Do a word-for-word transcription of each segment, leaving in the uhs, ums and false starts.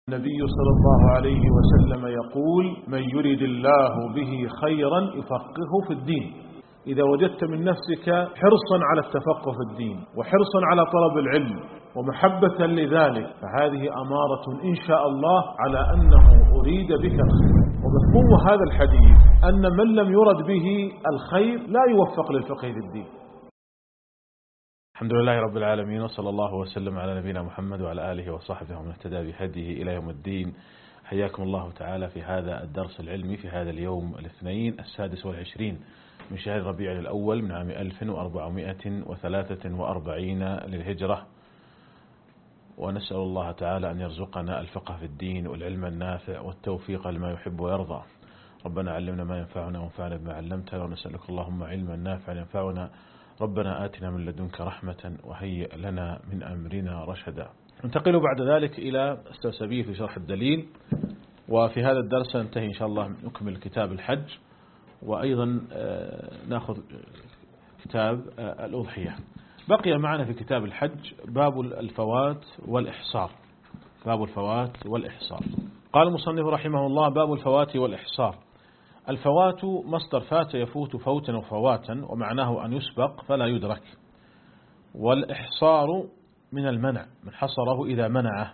النبي صلى الله عليه وسلم يقول: من يريد الله به خيرا يفقهه في الدين. إذا وجدت من نفسك حرصا على التفقه في الدين وحرصا على طلب العلم ومحبة لذلك، فهذه أمارة إن شاء الله على أنه أريد بك الخير. ومفهوم هذا الحديث أن من لم يرد به الخير لا يوفق للفقه في الدين. الحمد لله رب العالمين، وصلى الله وسلم على نبينا محمد وعلى آله وصحبه ومن اهتدى بهديه إلى يوم الدين. حياكم الله تعالى في هذا الدرس العلمي في هذا اليوم الاثنين السادس والعشرين من شهر ربيع الأول من عام ألف وأربعمائة وثلاثة وأربعين للهجرة، ونسأل الله تعالى أن يرزقنا الفقه في الدين والعلم النافع والتوفيق لما يحب ويرضى. ربنا علمنا ما ينفعنا وانفعنا بما علمتنا، ونسألك اللهم علما نافعا ينفعنا. ربنا آتنا من لدنك رحمة وهيئ لنا من أمرنا رشدا. ننتقل بعد ذلك إلى السلسبيل في شرح الدليل، وفي هذا الدرس ننتهي إن شاء الله نكمل كتاب الحج، وأيضا نأخذ كتاب الأضحية. بقي معنا في كتاب الحج باب الفوات والإحصار. باب الفوات والإحصار. قال المصنف رحمه الله: باب الفوات والإحصار. الفوات مصدر فات يفوت فوتا وفواتا، ومعناه أن يسبق فلا يدرك. والإحصار من المنع، من حصره إذا منعه،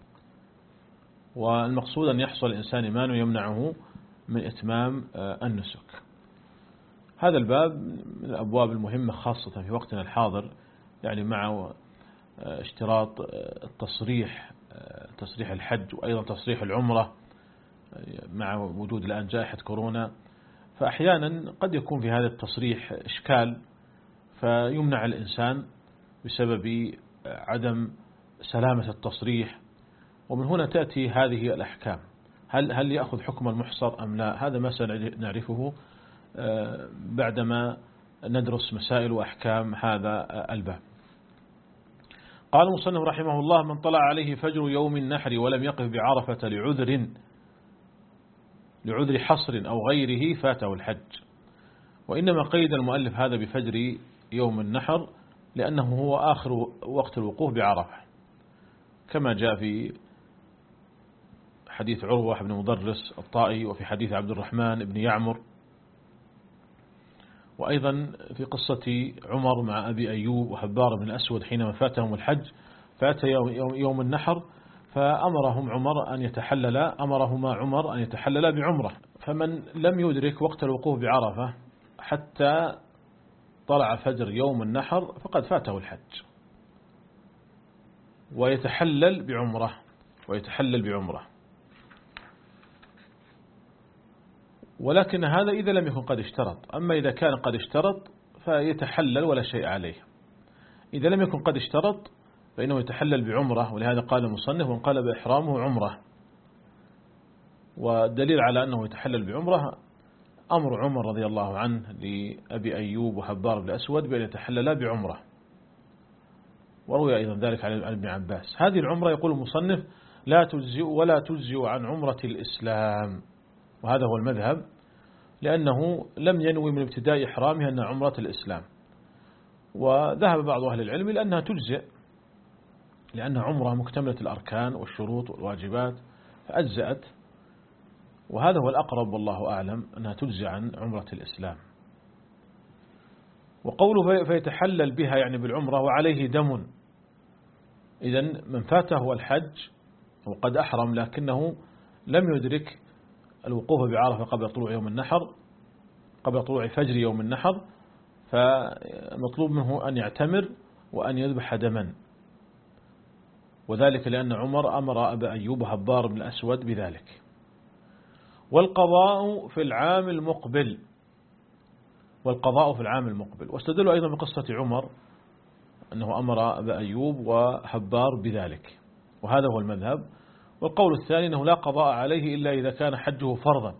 والمقصود أن يحصل الإنسان مانع يمنعه من إتمام النسك. هذا الباب من الأبواب المهمة خاصة في وقتنا الحاضر، يعني مع اشتراط التصريح تصريح الحج وأيضا تصريح العمرة مع وجود الآن جائحة كورونا، فأحيانا قد يكون في هذا التصريح إشكال فيمنع الإنسان بسبب عدم سلامة التصريح، ومن هنا تأتي هذه الأحكام. هل هل يأخذ حكم المحصر أم لا؟ هذا ما سنعرفه بعدما ندرس مسائل وأحكام هذا الباب. قال المصنف رحمه الله: من طلع عليه فجر يوم النحر ولم يقف بعرفة لعذر لعذر حصر أو غيره فاته الحج. وإنما قيد المؤلف هذا بفجر يوم النحر لأنه هو آخر وقت الوقوف بعرفة، كما جاء في حديث عروة بن مضرس الطائي، وفي حديث عبد الرحمن بن يعمر، وأيضا في قصة عمر مع أبي أيوب وحبار بن الأسود حينما فاتهم الحج فأتى يوم النحر فأمرهم عمر أن يتحلل أمرهما عمر أن يتحلل بعمرة. فمن لم يدرك وقت الوقوف بعرفة حتى طلع فجر يوم النحر فقد فاته الحج، ويتحلل بعمرة ويتحلل بعمرة ولكن هذا إذا لم يكن قد اشترط. أما إذا كان قد اشترط فيتحلل ولا شيء عليه. إذا لم يكن قد اشترط فإنه يتحلل بعمرة، ولهذا قال المصنف: وانقلب إحرامه عمرة. والدليل على أنه يتحلل بعمرة أمر عمر رضي الله عنه لأبي أيوب وحبار بن الأسود بأن يتحللا بعمرة، وروي أيضا ذلك عن ابن عباس. هذه العمرة يقول المصنف لا تجزئ ولا تجزئ عن عمرة الإسلام، وهذا هو المذهب، لأنه لم ينوي من ابتداء إحرامها أن عمرة الإسلام. وذهب بعض أهل العلم لأنها تجزئ، لأنها عمرة مكتملة الأركان والشروط والواجبات فأجزأت، وهذا هو الأقرب والله أعلم أنها تجزئ عن عمرة الإسلام. وقوله فيتحلل بها يعني بالعمرة وعليه دم، إذن من فاته الحج وقد أحرم لكنه لم يدرك الوقوف بعرفة قبل طلوع يوم النحر قبل طلوع فجر يوم النحر، فمطلوب منه أن يعتمر وأن يذبح دما، وذلك لأن عمر أمر أبا أيوب وحبار بن الأسود بذلك. والقضاء في العام المقبل والقضاء في العام المقبل واستدلوا أيضا بقصة عمر أنه أمر أبا أيوب وحبار بذلك، وهذا هو المذهب. والقول الثاني أنه لا قضاء عليه إلا إذا كان حجه فرضا،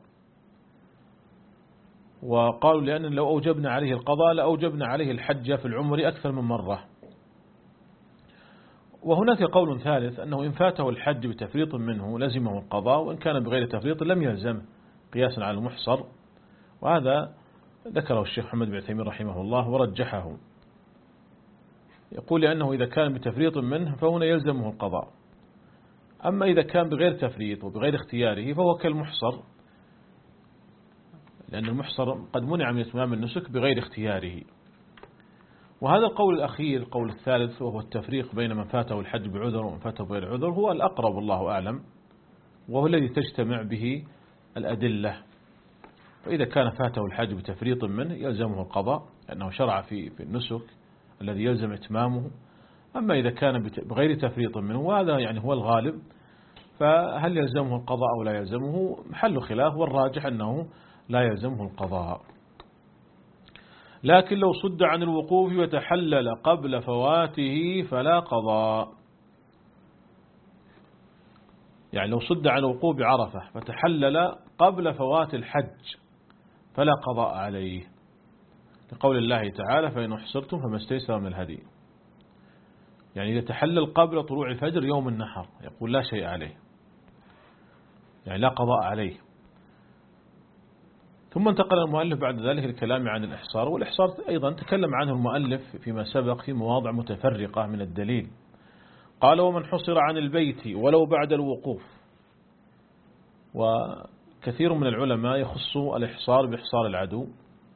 وقالوا لأن لو أوجبنا عليه القضاء لأوجبنا عليه الحج في العمر أكثر من مرة. وهناك قول ثالث أنه إن فاته الحج بتفريط منه لزمه القضاء، وإن كان بغير تفريط لم يلزم قياسا على المحصر، وهذا ذكره الشيخ محمد بن عثيمين رحمه الله ورجحه. يقول لأنه إذا كان بتفريط منه فهنا يلزمه القضاء، أما إذا كان بغير تفريط وبغير اختياره فهو كالمحصر، لأن المحصر قد منع من إتمام النسك بغير اختياره. وهذا القول الأخير القول الثالث وهو التفريق بين من فاته الحج بعذر ومن فاته بغير عذر هو الأقرب والله أعلم، وهو الذي تجتمع به الأدلة. فإذا كان فاته الحج بتفريط منه يلزمه القضاء لأنه شرع في في النسك الذي يلزم إتمامه. أما إذا كان بغير تفريط منه وهذا يعني هو الغالب فهل يلزمه القضاء أو لا يلزمه محل خلاف، والراجح أنه لا يلزمه القضاء. لكن لو صد عن الوقوف وتحلل قبل فواته فلا قضاء. يعني لو صد عن الوقوف بعرفة فتحلل قبل فوات الحج فلا قضاء عليه، لقول الله تعالى فإن أحصرتم فما استيسر من الهدي. يعني إذا تحلل قبل طلوع الفجر يوم النحر يقول لا شيء عليه، يعني لا قضاء عليه. ثم انتقل المؤلف بعد ذلك للكلام عن الإحصار، والإحصار أيضا تكلم عنه المؤلف فيما سبق في مواضع متفرقة من الدليل. قال ومن حصر عن البيت ولو بعد الوقوف. وكثير من العلماء يخص الإحصار بإحصار العدو،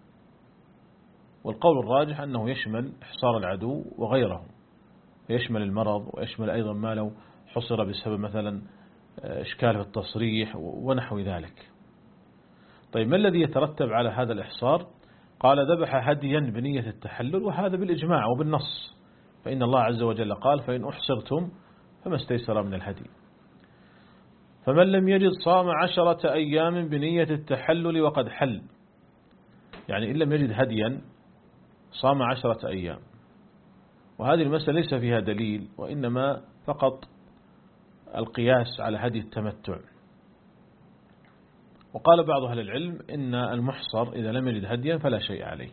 والقول الراجح أنه يشمل إحصار العدو وغيره، يشمل المرض ويشمل أيضا ما لو حصر بسبب مثلا إشكال في التصريح ونحو ذلك. طيب ما الذي يترتب على هذا الإحصار؟ قال ذبح هديا بنية التحلل، وهذا بالإجماع وبالنص، فإن الله عز وجل قال فإن أحصرتم فما استيسر من الهدي. فمن لم يجد صام عشرة أيام بنية التحلل وقد حل، يعني إن لم يجد هديا صام عشرة أيام. وهذه المسألة ليس فيها دليل، وإنما فقط القياس على هدي التمتع. وقال بعض أهل العلم إن المحصر إذا لم يجد هديا فلا شيء عليه،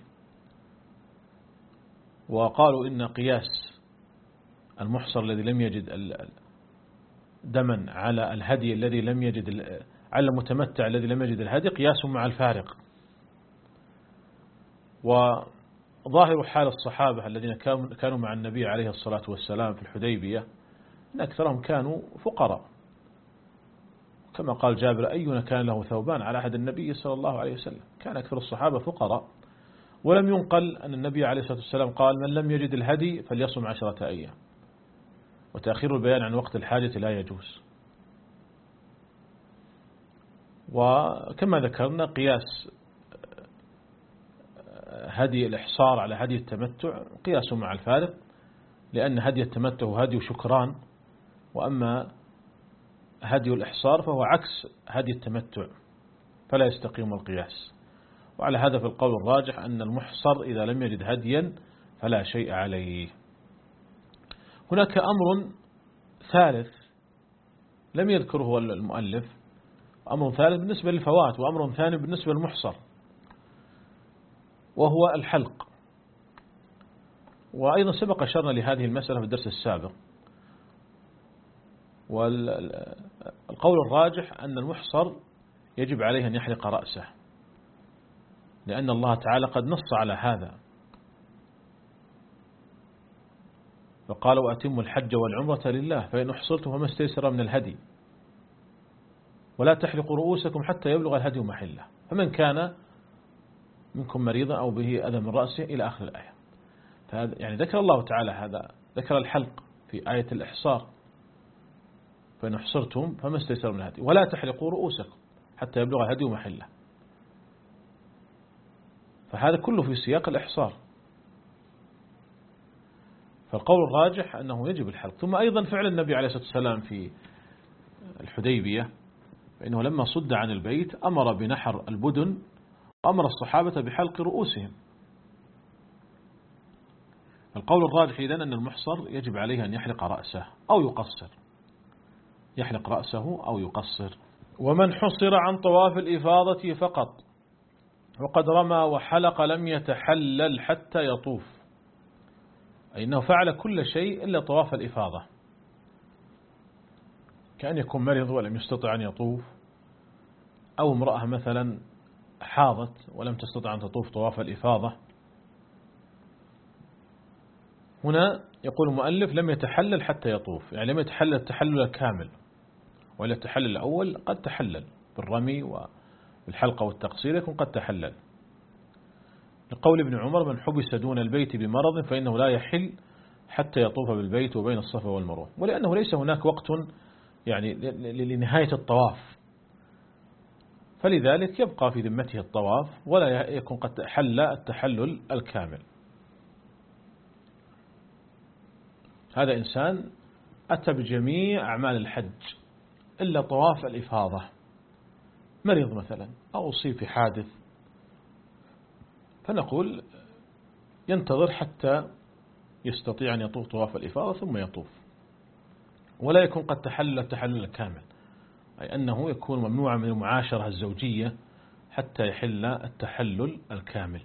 وقالوا إن قياس المحصر الذي لم يجد دما على الهدي الذي لم يجد على المتمتع الذي لم يجد الهدي قياس مع الفارق. وظاهر حال الصحابة الذين كانوا مع النبي عليه الصلاة والسلام في الحديبية أن أكثرهم كانوا فقراء، كما قال جابر أينا كان له ثوبان على عهد النبي صلى الله عليه وسلم. كان أكثر الصحابة فقراء، ولم ينقل أن النبي عليه الصلاة والسلام قال من لم يجد الهدي فليصم عشرة أيام، وتأخير البيان عن وقت الحاجة لا يجوز. وكما ذكرنا قياس هدي الإحصار على هدي التمتع قياس مع الفارق، لأن هدي التمتع هدي شكران، وأما هدي الإحصار فهو عكس هدي التمتع، فلا يستقيم القياس. وعلى هذا في القول الراجح أن المحصر إذا لم يجد هديا فلا شيء عليه. هناك أمر ثالث لم يذكره المؤلف، أمر ثالث بالنسبة للفوات وأمر ثاني بالنسبة للمحصر، وهو الحلق. وأيضا سبق أشرنا لهذه المسألة في الدرس السابق. والقول الراجح أن المحصر يجب عليه أن يحلق رأسه، لأن الله تعالى قد نص على هذا، فقال وأتموا الحج والعمرة لله فإن أحصرتم فما استيسر من الهدي ولا تحلقوا رؤوسكم حتى يبلغ الهدي محله، فمن كان منكم مريضا أو به أذى من رأسه إلى آخر الآية. فهذا يعني ذكر الله تعالى هذا، ذكر الحلق في آية الإحصار فإن أحصرتم فما استيسر من الهدي ولا تحلقوا رؤوسكم حتى يبلغ الهدي محله، فهذا كله في سياق الإحصار. فالقول الراجح أنه يجب الحلق. ثم أيضا فعل النبي عليه الصلاة والسلام في الحديبية، فإنه لما صد عن البيت أمر بنحر البدن وأمر الصحابة بحلق رؤوسهم. القول الراجح إذن أن المحصر يجب عليه أن يحلق رأسه أو يقصر، يحلق رأسه أو يقصر. ومن حصر عن طواف الإفاضة فقط وقد رمى وحلق لم يتحلل حتى يطوف، أي أنه فعل كل شيء إلا طواف الإفاضة، كأن يكون مريض ولم يستطع أن يطوف، أو امرأة مثلا حاضت ولم تستطع أن تطوف طواف الإفاضة. هنا يقول المؤلف لم يتحلل حتى يطوف، يعني لم يتحلل التحلل الكامل، وإلا التحلل الأول قد تحلل بالرمي والحلقة والتقصير يكون قد تحلل. لقول ابن عمر: من حبس دون البيت بمرض فإنه لا يحل حتى يطوف بالبيت وبين الصفا والمروة، ولأنه ليس هناك وقت يعني لنهاية الطواف، فلذلك يبقى في ذمته الطواف ولا يكون قد حل التحلل الكامل. هذا إنسان أتى بجميع أعمال الحج إلا طواف الإفاضة، مريض مثلا أو أصيب في حادث، فنقول ينتظر حتى يستطيع أن يطوف طواف الإفاضة ثم يطوف، ولا يكون قد تحلل التحلل الكامل، أي أنه يكون ممنوعا من المعاشرة الزوجية حتى يحل التحلل الكامل.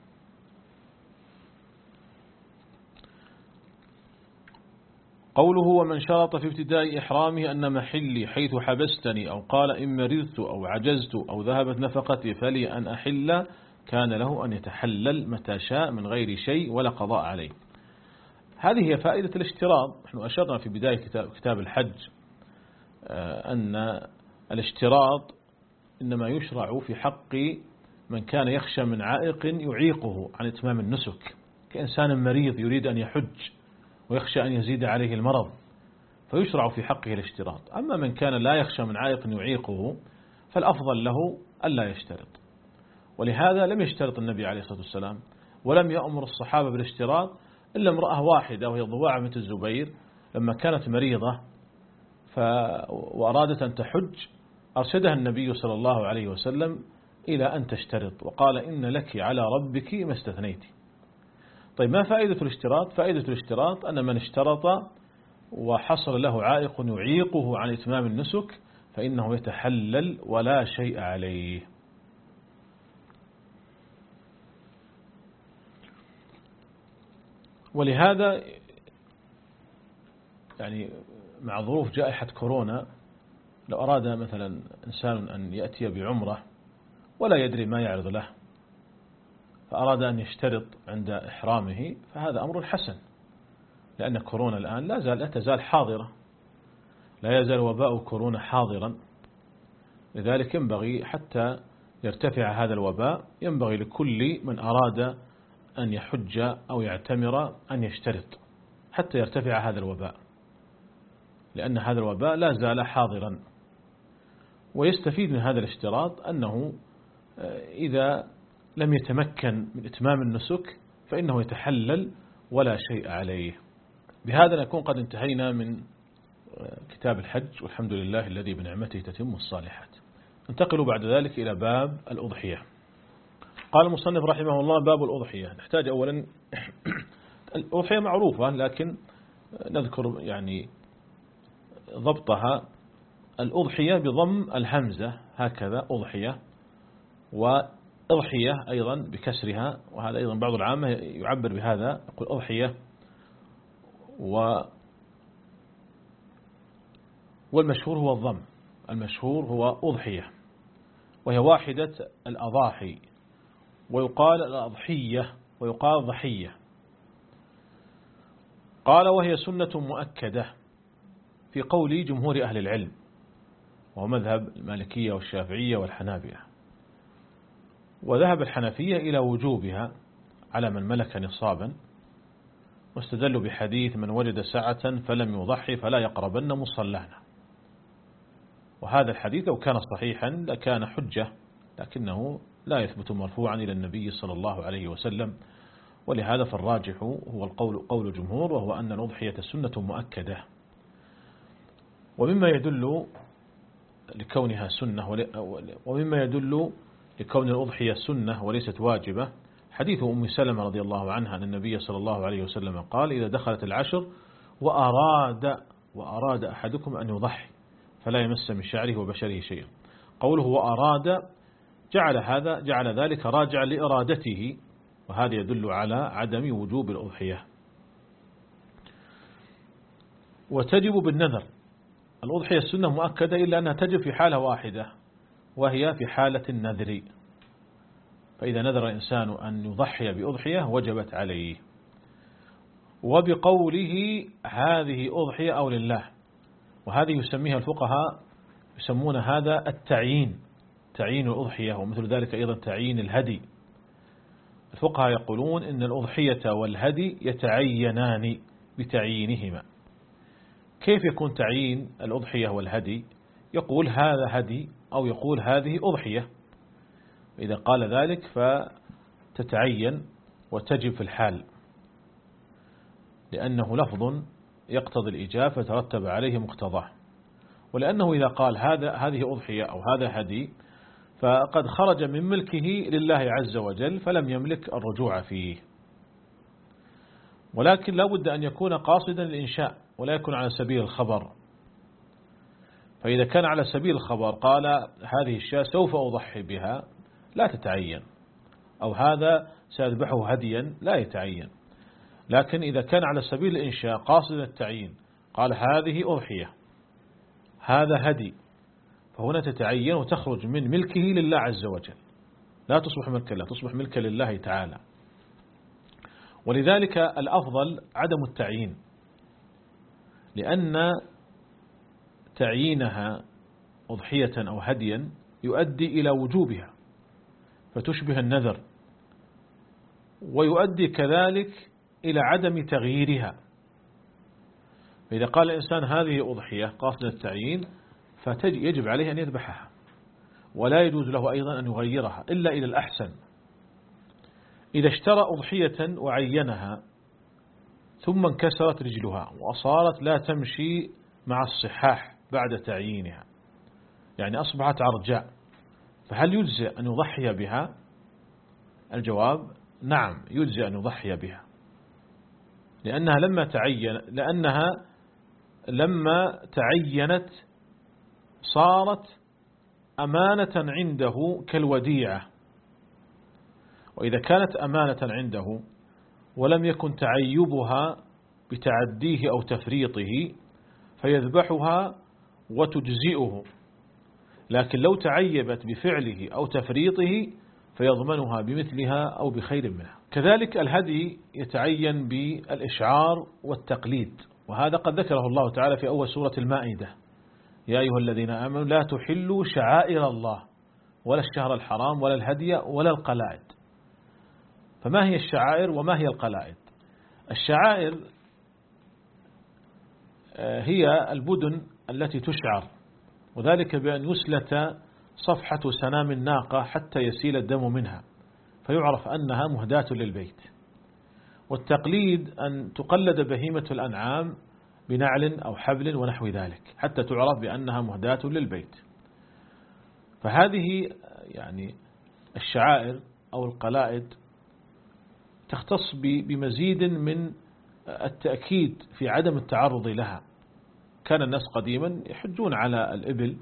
قوله: ومن شرط في ابتداء إحرامه أن محلي حيث حبستني، أو قال إن مرضت أو عجزت أو ذهبت نفقتي فلي أن أحل، كان له أن يتحلل متى شاء من غير شيء ولا قضاء عليه. هذه هي فائدة الاشتراط. نحن أشرنا في بداية كتاب, كتاب الحج أن الاشتراط إنما يشرع في حق من كان يخشى من عائق يعيقه عن إتمام النسك، كإنسان مريض يريد أن يحج ويخشى أن يزيد عليه المرض، فيشرع في حقه الاشتراط. أما من كان لا يخشى من عائق يعيقه فالأفضل له ألا يشترط، ولهذا لم يشترط النبي عليه الصلاة والسلام ولم يأمر الصحابة بالاشتراط إلا امرأة واحدة وهي ضواعة بنت الزبير، لما كانت مريضة وأرادت أن تحج أرشدها النبي صلى الله عليه وسلم إلى أن تشترط، وقال: إن لك على ربك ما استثنيت. طيب، ما فائدة الاشتراط؟ فائدة الاشتراط أن من اشترط وحصل له عائق يعيقه عن إتمام النسك فإنه يتحلل ولا شيء عليه. ولهذا يعني مع ظروف جائحة كورونا، لو أراد مثلا إنسان أن يأتي بعمرة ولا يدري ما يعرض له، فأراد أن يشترط عند إحرامه، فهذا أمر حسن، لأن كورونا الآن لا زال لا تزال حاضرة، لا يزال وباء كورونا حاضرا. لذلك ينبغي حتى يرتفع هذا الوباء ينبغي لكل من أراد أن يحج أو يعتمر أن يشترط حتى يرتفع هذا الوباء، لأن هذا الوباء لا زال حاضرا. ويستفيد من هذا الاشتراط أنه إذا لم يتمكن من إتمام النسك فإنه يتحلل ولا شيء عليه. بهذا نكون قد انتهينا من كتاب الحج، والحمد لله الذي بنعمته تتم الصالحات. ننتقل بعد ذلك إلى باب الأضحية. قال المصنف رحمه الله: باب الأضحية. نحتاج أولا الأضحية معروفة، لكن نذكر يعني ضبطها. الأضحية بضم الهمزة هكذا أضحية، وأضحية أيضا بكسرها، وهذا أيضا بعض العامة يعبر بهذا، يقول أضحية. و والمشهور هو الضم، المشهور هو أضحية، وهي واحدة الأضاحي، ويقال الأضحية ويقال ضحية. قال: وهي سنة مؤكدة في قول جمهور أهل العلم، وهو مذهب المالكية والشافعية والحنابلة. وذهب الحنفية إلى وجوبها على من ملك نصابا، واستدلوا بحديث: من وجد سعة فلم يضحي فلا يقربن مصلانا. وهذا الحديث لو كان صحيحا لكان حجة، لكنه لا يثبت مرفوعا إلى النبي صلى الله عليه وسلم، ولهذا فالراجح هو القول قول الجمهور، وهو أن الأضحية سنة مؤكدة. ومما يدل لكونها سنة ومما يدل لكون الأضحية سنة وليست واجبة حديث أم سلمة رضي الله عنها أن النبي صلى الله عليه وسلم قال: إذا دخلت العشر وأراد وأراد أحدكم أن يضحي فلا يمس من شعره وبشره شيئا. قوله وأراد جعل هذا جعل ذلك راجع لإرادته، وهذا يدل على عدم وجوب الأضحية. وتجب بالنذر. الأضحية السنة مؤكدة إلا أنها تجب في حالة واحدة، وهي في حالة النذر، فإذا نذر الإنسان أن يضحي بأضحية وجبت عليه. وبقوله هذه أضحية أو لله، وهذه يسميها الفقهاء يسمون هذا التعيين، تعيين الأضحية، ومثل ذلك أيضا تعيين الهدي. الفقهاء يقولون إن الأضحية والهدي يتعينان بتعيينهما. كيف يكون تعيين الأضحية والهدي؟ يقول هذا هدي أو يقول هذه أضحية. إذا قال ذلك فتتعين وتجب في الحال، لأنه لفظ يقتضي الإيجاب فترتب عليه مقتضاه. ولأنه إذا قال هذا هذه أضحية أو هذا هدي فقد خرج من ملكه لله عز وجل فلم يملك الرجوع فيه. ولكن لا بد أن يكون قاصدا الإنشاء ولا يكون على سبيل الخبر. فإذا كان على سبيل الخبر قال هذه الشاة سوف أضحي بها لا تتعين، أو هذا سأذبحه هديا لا يتعين. لكن إذا كان على سبيل الإنشاء قاصدا التعيين قال هذه أضحية هذا هدي، فهنا تتعين وتخرج من ملكه لله عز وجل، لا تصبح ملكا له، تصبح ملكا لله تعالى. ولذلك الأفضل عدم التعيين، لأن تعيينها أضحية أو هديا يؤدي إلى وجوبها فتشبه النذر، ويؤدي كذلك إلى عدم تغييرها. فإذا قال الإنسان هذه أضحية قاصد التعيين فيجب عليه أن يذبحها، ولا يجوز له أيضا أن يغيرها إلا إلى الأحسن. إذا اشترى أضحية وعينها ثم انكسرت رجلها وأصارت لا تمشي مع الصحاح بعد تعيينها، يعني أصبحت عرجاء، فهل يجزئ أن يضحي بها؟ الجواب نعم يجزئ أن يضحي بها، لأنها لما تعين لأنها لما تعينت صارت أمانة عنده كالوديعة. وإذا كانت أمانة عنده ولم يكن تعيبها بتعديه أو تفريطه فيذبحها وتجزئه، لكن لو تعيبت بفعله أو تفريطه فيضمنها بمثلها أو بخير منها. كذلك الهدي يتعين بالإشعار والتقليد، وهذا قد ذكره الله تعالى في أول سورة المائدة: يا أيها الذين آمنوا لا تحلوا شعائر الله ولا الشهر الحرام ولا الهدي ولا القلائد. فما هي الشعائر وما هي القلائد؟ الشعائر هي البدن التي تشعر، وذلك بأن يسلت صفحة سنام الناقة حتى يسيل الدم منها فيعرف أنها مهداة للبيت. والتقليد أن تقلد بهيمة الأنعام بنعل أو حبل ونحو ذلك حتى تعرف بأنها مهداة للبيت. فهذه يعني الشعائر أو القلائد تختص بمزيد من التأكيد في عدم التعرض لها. كان الناس قديما يحجون على الإبل،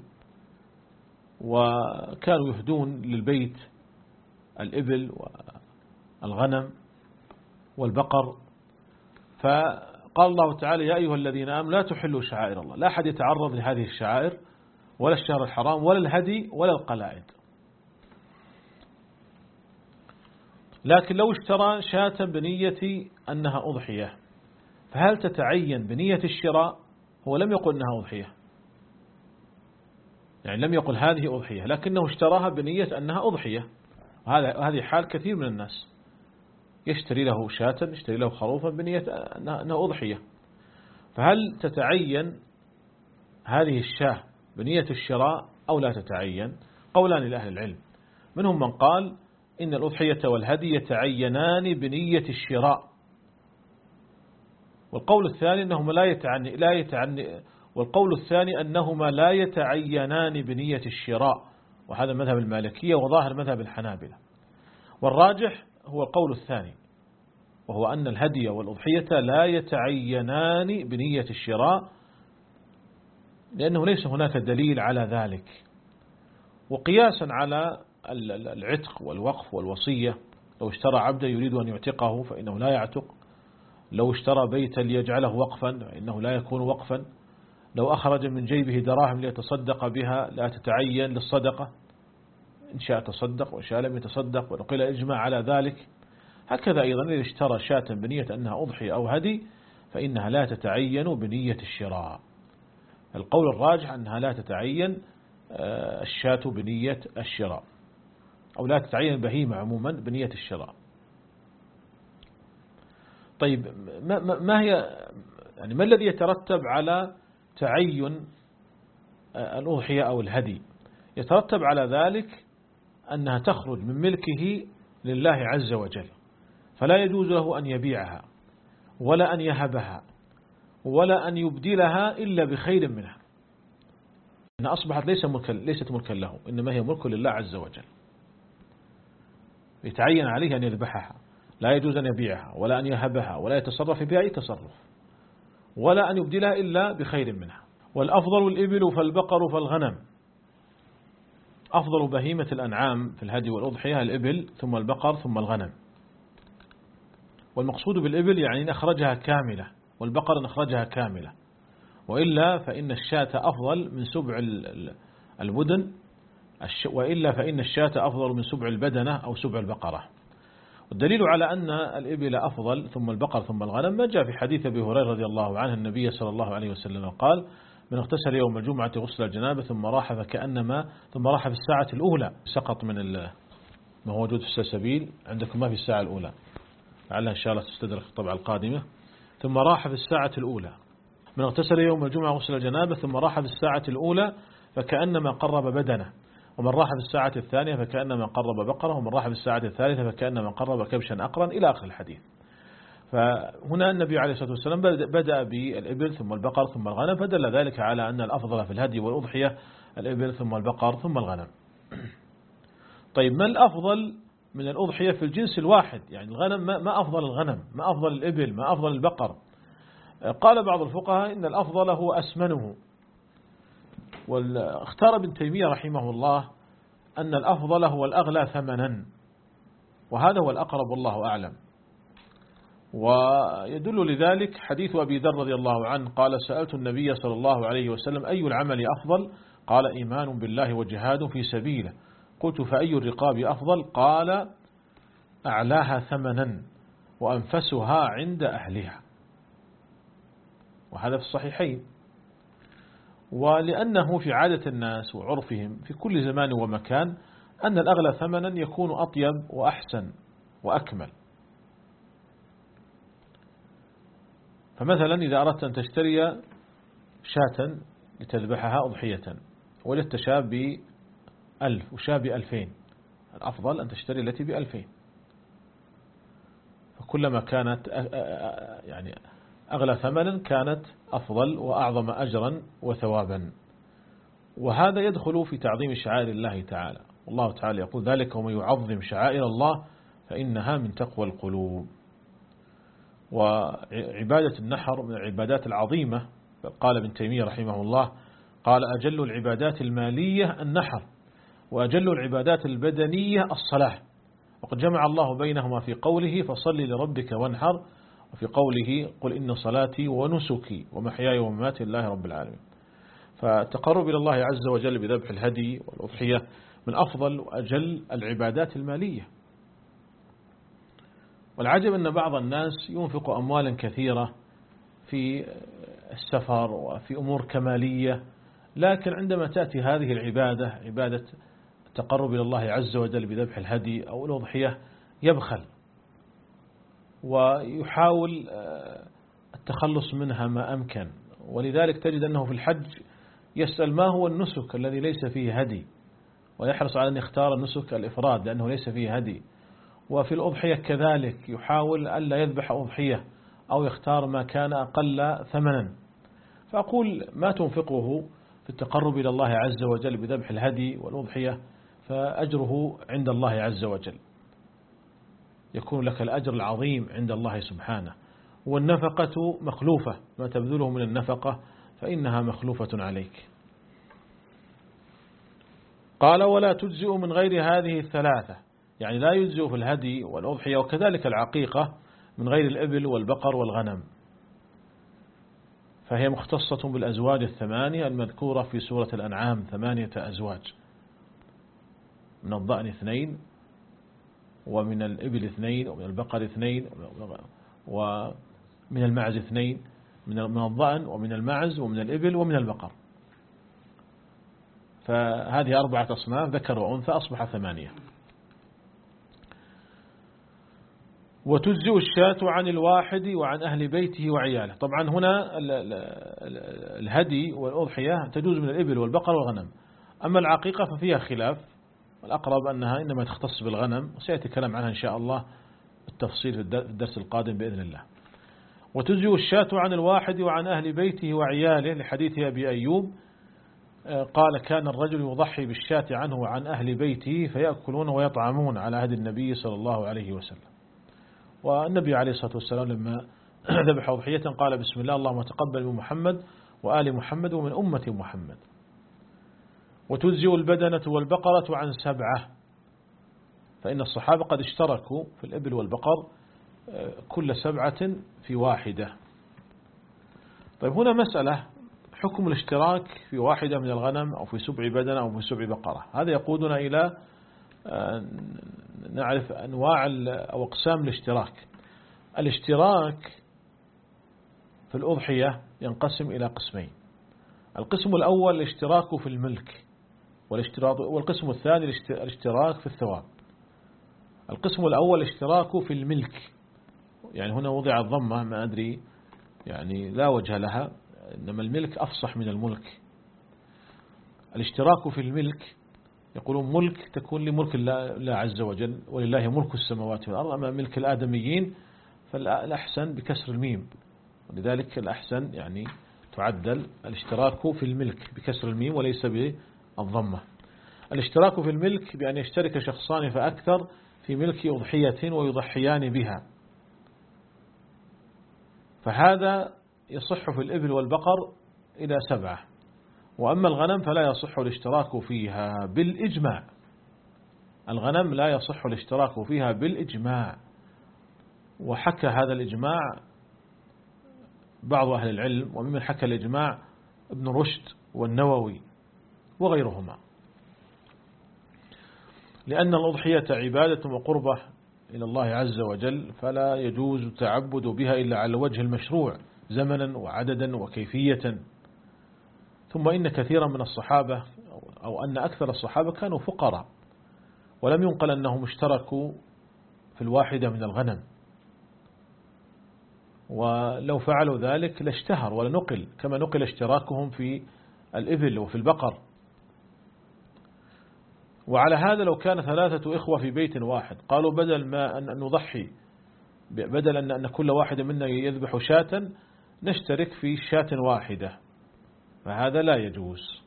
وكانوا يهدون للبيت الإبل والغنم والبقر. فقال الله تعالى: يا أيها الذين آمنوا لا تحلوا شعائر الله. لا أحد يتعرض لهذه الشعائر ولا الشهر الحرام ولا الهدي ولا القلائد. لكن لو اشترى شاة بنية أنها أضحية فهل تتعين بنية الشراء؟ هو لم يقل أنها أضحية، يعني لم يقل هذه أضحية، لكنه اشتراها بنية أنها أضحية. وهذه حال كثير من الناس، يشتري له شاة يشتري له خروفا بنية أنها أضحية. فهل تتعين هذه الشاة بنية الشراء أو لا تتعين؟ قولان لأهل العلم، منهم من قال إن الأضحية والهدي يتعينان بنية الشراء، والقول الثاني أنهما لا يتعني لا يتعني والقول الثاني أنهما لا يتعينان بنية الشراء، وهذا مذهب المالكية وظاهر مذهب الحنابلة. والراجح هو القول الثاني، وهو أن الهدي والأضحية لا يتعينان بنية الشراء، لأنه ليس هناك دليل على ذلك. وقياسا على العتق والوقف والوصية، لو اشترى عبدا يريد أن يعتقه فإنه لا يعتق، لو اشترى بيتا ليجعله وقفا فإنه لا يكون وقفا، لو أخرج من جيبه دراهم ليتصدق بها لا تتعين للصدقة، إن شاء تصدق وإن شاء لم يتصدق، ونقل إجماع على ذلك. هكذا أيضا إذا اشترى شاة بنية أنها أضحية أو هدي فإنها لا تتعين بنية الشراء. القول الراجح أنها لا تتعين الشاة بنية الشراء، أو لا تتعين البهيمة عموما بنية الشراء. طيب ما, ما هي يعني ما الذي يترتب على تعين الأضحية أو الهدي؟ يترتب على ذلك أنها تخرج من ملكه لله عز وجل، فلا يجوز له أن يبيعها ولا أن يهبها ولا أن يبدلها إلا بخير منها، أنها أصبحت ليس ملكا ليست ملكا له، إنما هي ملك لله عز وجل. يتعين عليه أن يذبحها، لا يجوز أن يبيعها ولا أن يهبها ولا يتصرف بها أي تصرف، ولا أن يبدلها إلا بخير منها. والأفضل الإبل فالبقر فالغنم. أفضل بهيمة الأنعام في الهدي والأضحية الإبل ثم البقر ثم الغنم. والمقصود بالإبل يعني إن أخرجها كاملة، والبقر إن أخرجها كاملة، وإلا فإن الشاة أفضل من سبع البدن، وإلا فإن الشاة أفضل من سبع البدنة أو سبع البقرة. والدليل على أن الإبل أفضل ثم البقر ثم الغنم ما جاء في حديث أبي هريرة رضي الله عنه النبي صلى الله عليه وسلم قال: من اغتسل يوم الجمعة غسل الجنابة ثم راح فكأنما ثم راح في الساعة الأولى، سقط من ما هو موجود في السلسبيل عندكم، ما في الساعة الأولى، لعلها إن شاء الله تستدرك الطبعة القادمة. ثم راح في الساعة الأولى، من اغتسل يوم الجمعة غسل الجنابة ثم راح في الساعة الأولى فكأنما قرب بدنه، ومن راح في الساعة الثانية فكأنما قرب بقرة، ومن راح في الساعة الثالثة فكأنما قرب كبشا أقرا، إلى آخر الحديث. فهنا النبي عليه الصلاة والسلام بدأ بالإبل ثم البقر ثم الغنم، فدل ذلك على أن الأفضل في الهدي والأضحية الإبل ثم البقر ثم الغنم. طيب ما الأفضل من الأضحية في الجنس الواحد؟ يعني الغنم ما أفضل الغنم، ما أفضل الإبل، ما أفضل البقر؟ قال بعض الفقهاء إن الأفضل هو أسمنه، واختار ابن تيمية رحمه الله أن الأفضل هو الأغلى ثمنا، وهذا هو الأقرب والله أعلم. ويدل لذلك حديث أبي ذر رضي الله عنه قال: سألت النبي صلى الله عليه وسلم أي العمل أفضل؟ قال: إيمان بالله وجهاد في سبيله. قلت: فأي الرقاب أفضل؟ قال: أعلاها ثمنا وأنفسها عند أهلها. وهذا في الصحيحين. ولأنه في عادة الناس وعرفهم في كل زمان ومكان أن الأغلى ثمنا يكون أطيب وأحسن وأكمل. فمثلا إذا أردت أن تشتري شاة لتذبحها أضحية، وجدت شاة بألف وشاة بألفين، الأفضل أن تشتري التي بألفين، فكلما كانت يعني أغلى ثمنا كانت أفضل وأعظم أجرا وثوابا. وهذا يدخل في تعظيم شعائر الله تعالى، والله تعالى يقول: ذلك ومن يعظم شعائر الله فإنها من تقوى القلوب. وعبادة النحر من العبادات العظيمة. قال ابن تيمية رحمه الله: قال: أجل العبادات المالية النحر، وأجل العبادات البدنية الصلاة، وقد جمع الله بينهما في قوله: فصل لربك وانحر، وفي قوله: قل إن صلاتي ونسكي ومحياي ومماتي لله رب العالمين. فالتقرب إلى الله عز وجل بذبح الهدي والأضحية من أفضل وأجل العبادات المالية. والعجب أن بعض الناس ينفق أموالا كثيرة في السفر وفي أمور كمالية، لكن عندما تأتي هذه العبادة، عبادة التقرب إلى الله عز وجل بذبح الهدي أو الأضحية، يبخل ويحاول التخلص منها ما أمكن. ولذلك تجد أنه في الحج يسأل: ما هو النسك الذي ليس فيه هدي؟ ويحرص على أن يختار النسك الإفراد لأنه ليس فيه هدي. وفي الأضحية كذلك يحاول ألا يذبح أضحية أو يختار ما كان أقل ثمنا. فأقول: ما تنفقه في التقرب إلى الله عز وجل بذبح الهدي والأضحية فأجره عند الله عز وجل، يكون لك الأجر العظيم عند الله سبحانه. والنفقة مخلوفة، ما تبذله من النفقة فإنها مخلوفة عليك. قال: ولا تجزئ من غير هذه الثلاثة، يعني لا يجزئ في الهدي والأضحية وكذلك العقيقة من غير الإبل والبقر والغنم، فهي مختصة بالأزواج الثمانية المذكورة في سورة الأنعام، ثمانية أزواج: من الضأن اثنين، ومن الإبل اثنين، ومن البقر اثنين، ومن المعز اثنين، من الضأن ومن المعز ومن الإبل ومن البقر. فهذه أربعة أصناف ذكر وأنثى أصبح ثمانية. وتجزئ الشاة عن الواحد وعن أهل بيته وعياله. طبعا هنا الهدي والأضحية تجوز من الإبل والبقر والغنم. أما العقيقة ففيها خلاف، الأقرب أنها إنما تختص بالغنم، وسيأتي الكلام عنها إن شاء الله التفصيل في الدرس القادم بإذن الله. وتجزئ الشاة عن الواحد وعن أهل بيته وعياله لحديث أبي أيوب قال كان الرجل يضحي بالشاة عنه وعن أهل بيته فيأكلون ويطعمون على هدي النبي صلى الله عليه وسلم. والنبي عليه الصلاة والسلام لما ذبح أضحية قال بسم الله اللهم تقبل من محمد وآل محمد ومن أمة محمد. وتجزئ البدنة والبقرة عن سبعة، فإن الصحابة قد اشتركوا في الإبل والبقر كل سبعة في واحدة. طيب هنا مسألة حكم الاشتراك في واحدة من الغنم أو في سبع بدنة أو في سبع بقرة. هذا يقودنا إلى نعرف أنواع أو أقسام الاشتراك. الاشتراك في الأضحية ينقسم إلى قسمين. القسم الأول الاشتراك في الملك، والقسم الثاني الاشتراك في الثواب. القسم الأول الاشتراك في الملك، يعني هنا وضع الضمة ما أدري يعني لا وجه لها، إنما الملك أفصح من الملك. الاشتراك في الملك يقولون ملك تكون لملك الله عز وجل، ولله ملك السماوات والأرض. أما ملك الآدميين فالأحسن بكسر الميم، ولذلك الأحسن يعني تعدل الاشتراك في الملك بكسر الميم وليس بالضمة. الاشتراك في الملك بأن يشترك شخصان فأكثر في ملك أضحية ويضحيان بها، فهذا يصح في الإبل والبقر إلى سبعة. وأما الغنم فلا يصح الاشتراك فيها بالإجماع. الغنم لا يصح الاشتراك فيها بالإجماع، وحكى هذا الإجماع بعض أهل العلم، وممن حكى الإجماع ابن رشد والنووي وغيرهما، لأن الأضحية عبادة وقربة إلى الله عز وجل، فلا يجوز التعبد بها إلا على الوجه المشروع زمنا وعددا وكيفية. ثم إن كثيرا من الصحابة أو أن أكثر الصحابة كانوا فقراء، ولم ينقل أنهم اشتركوا في الواحدة من الغنم، ولو فعلوا ذلك لاشتهر ولنقل كما نقل اشتراكهم في الإبل وفي البقر. وعلى هذا لو كان ثلاثة إخوة في بيت واحد قالوا بدل ما أن نضحي بدل أن كل واحد منا يذبح شاة نشترك في شاة واحدة، فهذا لا يجوز.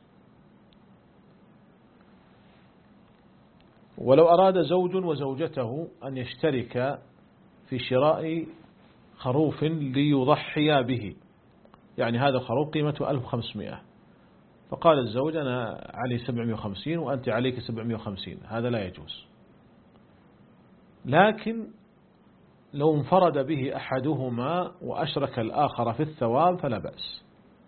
ولو أراد زوج وزوجته أن يشترك في شراء خروف ليضحيا به، يعني هذا الخروف قيمته ألف وخمسمائة، فقال الزوج أنا علي سبعمائة وخمسين وأنت عليك سبعمائة وخمسين، هذا لا يجوز. لكن لو انفرد به أحدهما وأشرك الآخر في الثواب فلا بأس.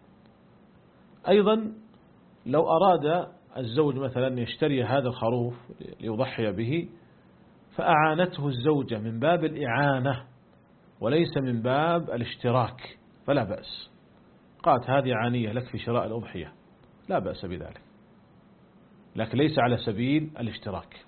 أيضا لو أراد الزوج مثلا يشتري هذا الخروف ليضحي به فأعانته الزوجة من باب الإعانة وليس من باب الاشتراك فلا بأس. قالت هذه عانية لك في شراء الأضحية، لا بأس بذلك، لكن ليس على سبيل الاشتراك.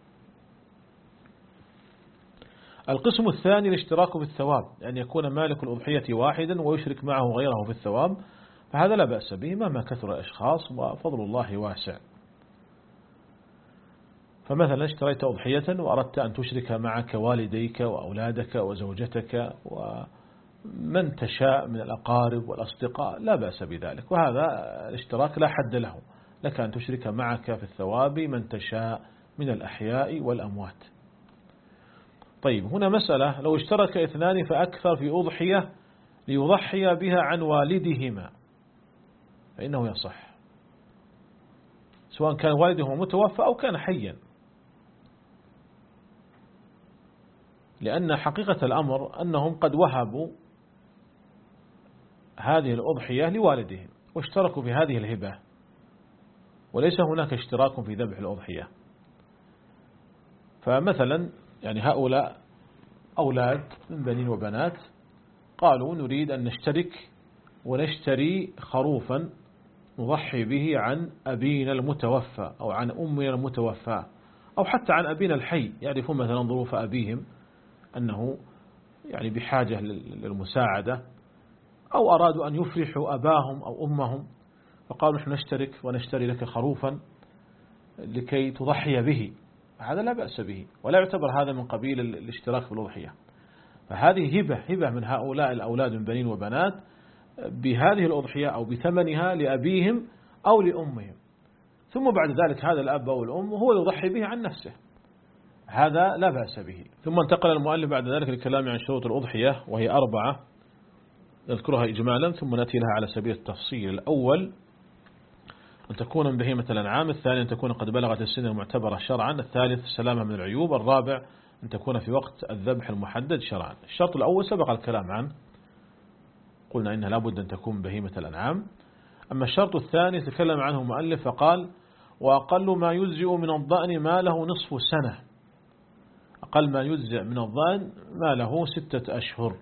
القسم الثاني الاشتراك في الثواب، أن يكون مالك الأضحية واحدا ويشرك معه غيره في الثواب، فهذا لا بأس به مهما كثر الأشخاص وفضل الله واسع. فمثلا اشتريت أضحية وأردت أن تشرك معك والديك وأولادك وزوجتك ومن تشاء من الأقارب والأصدقاء، لا بأس بذلك، وهذا الاشتراك لا حد له، لك أن تشرك معك في الثواب من تشاء من الأحياء والأموات. طيب هنا مسألة، لو اشترك اثنان فأكثر في أضحية ليضحي بها عن والدهما فإنه يصح، سواء كان والدهما متوفى أو كان حيا، لأن حقيقة الأمر أنهم قد وهبوا هذه الأضحية لوالدهم واشتركوا في هذه الهبة، وليس هناك اشتراك في ذبح الأضحية. فمثلا يعني هؤلاء أولاد من بنين وبنات قالوا نريد أن نشترك ونشتري خروفا نضحي به عن أبينا المتوفى أو عن أمنا المتوفى أو حتى عن أبينا الحي، يعرفون مثلا ظروف أبيهم أنه يعني بحاجة للمساعدة، أو أرادوا أن يفرحوا أباهم أو أمهم فقالوا نحن نشترك ونشتري لك خروفا لكي تضحي به، هذا لا بأس به ولا يعتبر هذا من قبيل الاشتراك في الأضحية. فهذه هبة هبة من هؤلاء الأولاد من بنين وبنات بهذه الأضحية أو بثمنها لأبيهم أو لأمهم، ثم بعد ذلك هذا الأب أو الأم هو يضحي به عن نفسه، هذا لا بأس به. ثم انتقل المؤلف بعد ذلك للكلام عن شروط الأضحية وهي أربعة نذكرها إجمالا ثم نأتي لها على سبيل التفصيل. الأول أن تكون من بهيمة الأنعام، الثاني أن تكون قد بلغت السن المعتبرة شرعا، الثالث سلامة من العيوب، الرابع أن تكون في وقت الذبح المحدد شرعا. الشرط الأول سبق الكلام عنه، قلنا إنها لابد أن تكون بهيمة الأنعام. أما الشرط الثاني تكلم عنه المؤلف فقال وأقل ما يجزئ من الضأن ما له نصف سنة، أقل ما يجزئ من الضأن ما له ستة أشهر،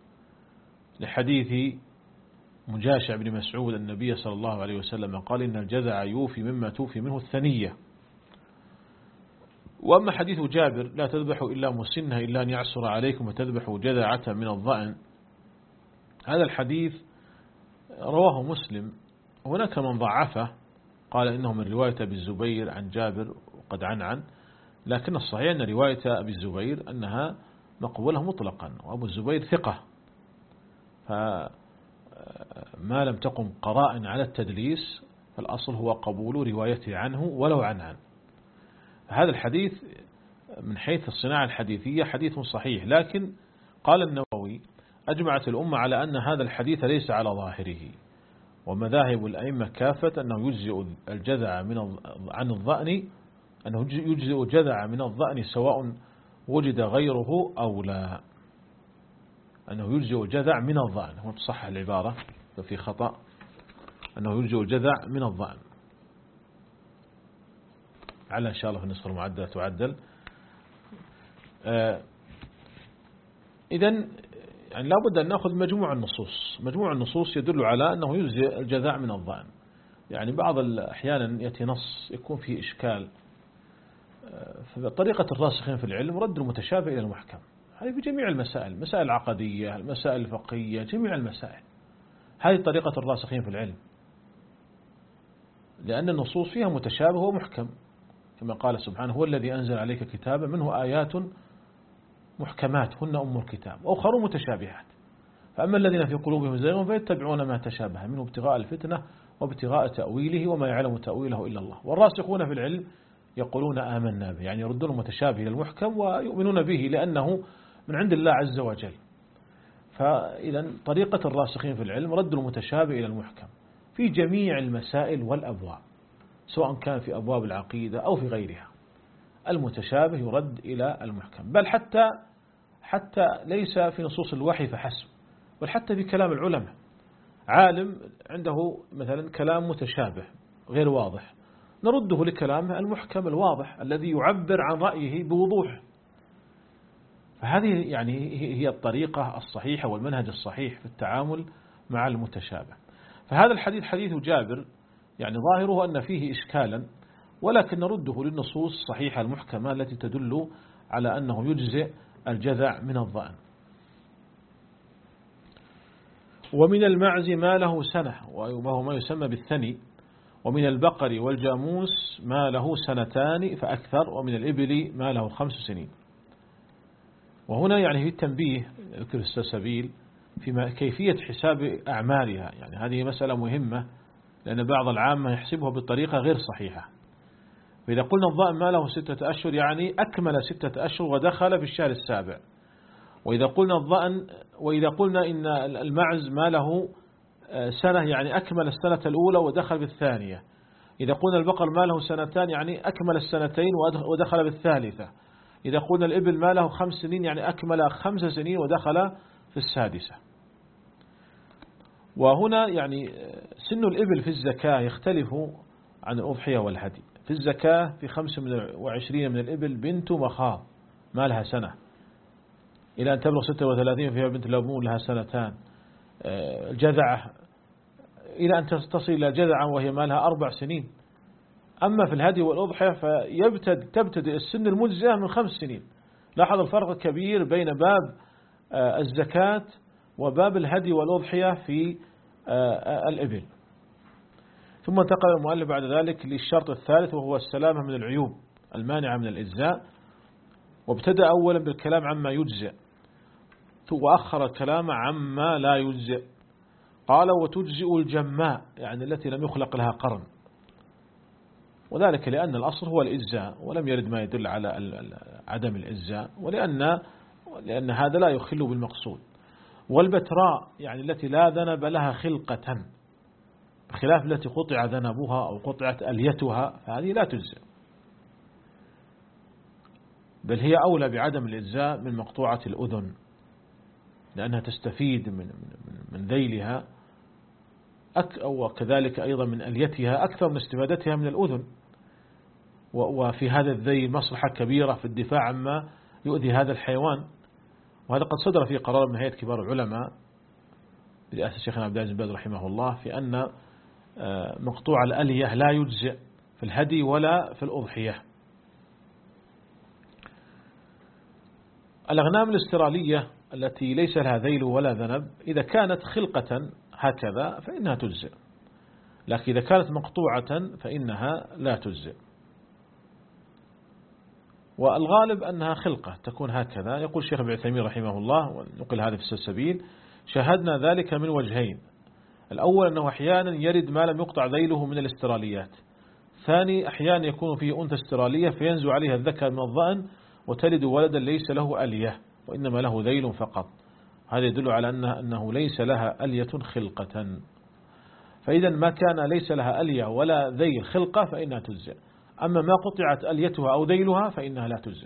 لحديث مجاشع بن مسعود النبي صلى الله عليه وسلم قال إن الجذع يوفي مما توفي منه الثنية. وأما حديث جابر لا تذبحوا إلا مسنة إلا أن يعسر عليكم وتذبحوا جذعة من الضأن، هذا الحديث رواه مسلم، هناك من ضعفه قال إنه من رواية أبي الزبير عن جابر وقد عن عن لكن الصحيح أن رواية أبي الزبير أنها مقبولة مطلقا، وأبو الزبير ثقة، فما لم تقم قرائن على التدليس فالأصل هو قبول روايته عنه ولو عن عن. هذا الحديث من حيث الصناعة الحديثية حديث صحيح، لكن قال النووي أجمعت الأمة على أن هذا الحديث ليس على ظاهره، ومذاهب الأئمة كافة أنه يجزئ الجذع من عن الضأن، أنه يجزئ جذع من الضأن سواء وجد غيره أو لا، أنه يجزئ جذع من الضأن، هو تصحح العبارة في خطأ، أنه يجزئ جذع من الضأن، على إن شاء الله في النسخة المعدلة تعدل. آه إذن يعني لابد أن نأخذ مجموع النصوص، مجموع النصوص يدل على أنه يجزئ الجذع من الضأن. يعني بعض الأحيان يأتي نص يكون فيه إشكال، فطريقة الراسخين في العلم رد المتشابه إلى المحكم، هذه في جميع المسائل، مسائل العقدية، المسائل الفقهية، جميع المسائل، هذه طريقة الراسخين في العلم، لأن النصوص فيها متشابه ومحكم، كما قال سبحانه هو الذي أنزل عليك كتابا منه آيات محكمات هن أم الكتاب وأخر متشابهات، فأما الذين في قلوبهم زيغ فيتبعون ما تشابه منه ابتغاء الفتنة وابتغاء تأويله وما يعلم تأويله إلا الله. والراسخون في العلم يقولون آمنا به، يعني يردون المتشابه إلى المحكم ويؤمنون به لأنه من عند الله عز وجل. فإذا طريقة الراسخين في العلم رد المتشابه إلى المحكم في جميع المسائل والأبواب، سواء كان في أبواب العقيدة أو في غيرها، المتشابه يرد إلى المحكم، بل حتى حتى ليس في نصوص الوحي فحسب، بل حتى في كلام العلماء، عالم عنده مثلا كلام متشابه غير واضح نرده لكلامه المحكم الواضح الذي يعبر عن رأيه بوضوح. فهذه يعني هي الطريقة الصحيحة والمنهج الصحيح في التعامل مع المتشابه. فهذا الحديث حديث جابر يعني ظاهره أن فيه إشكالا، ولكن نرده للنصوص الصحيحة المحكمة التي تدل على أنه يجزئ الجذع من الضأن. ومن المعز ما له سنة وهو ما يسمى بالثني، ومن البقر والجاموس ما له سنتان فأكثر، ومن الإبل ما له خمس سنين. وهنا يعني في التنبيه ذكر السلسبيل في كيفية حساب أعمارها، يعني هذه مسألة مهمة لأن بعض العامة يحسبها بطريقة غير صحيحة. فإذا قلنا الضأن ما له ستة أشهر يعني أكمل ستة أشهر ودخل في الشهر السابع، وإذا قلنا الضأن وإذا قلنا إن المعز ما له سنة يعني أكمل السنة الأولى ودخل بالثانية، إذا قلنا البقر ما له سنتان يعني أكمل السنتين ودخل بالثالثة، إذا قلنا الإبل ما له خمس سنين يعني أكمل خمس سنين ودخل في السادسة. وهنا يعني سن الإبل في الزكاة يختلف عن الأضحية والهدي. في الزكاة في خمس وعشرين من الإبل بنت مخاض ما لها سنة، إلى أن تبلغ ستة وثلاثين فيها بنت لبون لها سنتان. الجذعة إلى أن تصل إلى جذعا وهي ما لها أربع سنين. أما في الهدي والأضحية فيبتدئ تبتدئ السن المجزئة من خمس سنين. لاحظ الفرق الكبير بين باب الزكاة وباب الهدي والأضحية في الإبل. ثم انتقل المؤلف بعد ذلك للشرط الثالث وهو السلامة من العيوب المانعة من الإجزاء، وابتدأ أولا بالكلام عما يجزئ وأخر الكلام عما لا يجزئ. قال وتجزئ الجماء، يعني التي لم يخلق لها قرن، وذلك لأن الأصل هو الإجزاء ولم يرد ما يدل على عدم الإجزاء، ولأن لأن هذا لا يخل بالمقصود. والبتراء يعني التي لا ذنب لها خلقة، بخلاف التي قطع ذنبها أو قطعت أليتها فهذه لا تجزئ، بل هي أولى بعدم الإجزاء من مقطوعة الأذن، لأنها تستفيد من من ذيلها وكذلك أيضا من أليتها أكثر من استفادتها من الأذن، وفي هذا الذيل مصلحة كبيرة في الدفاع عما يؤذي هذا الحيوان. وهذا قد صدر في قرار من هيئة كبار العلماء برئاسة شيخنا عبد العزيز بن باز رحمه الله في أن مقطوع الألية لا يجزئ في الهدي ولا في الأضحية. الأغنام الاسترالية التي ليس لها ذيل ولا ذنب إذا كانت خلقة هكذا فإنها تجزئ، لكن إذا كانت مقطوعة فإنها لا تجزئ. والغالب أنها خلقة تكون هكذا. يقول الشيخ ابن عثيمين رحمه الله ونقل هذا في السلسبيل: شاهدنا ذلك من وجهين، الأول أنه أحيانا يرد ما لم يقطع ذيله من الاستراليات، ثاني أحيانا يكون فيه أنثى استرالية فينزو عليها الذكر من الضأن وتلد ولدا ليس له ألية وإنما له ذيل فقط. هذا يدل على أنه, أنه ليس لها ألية خلقة. فإذا ما كان ليس لها ألية ولا ذيل خلقة فإنها تجزئ، أما ما قطعت أليتها أو ذيلها فإنها لا تجزئ.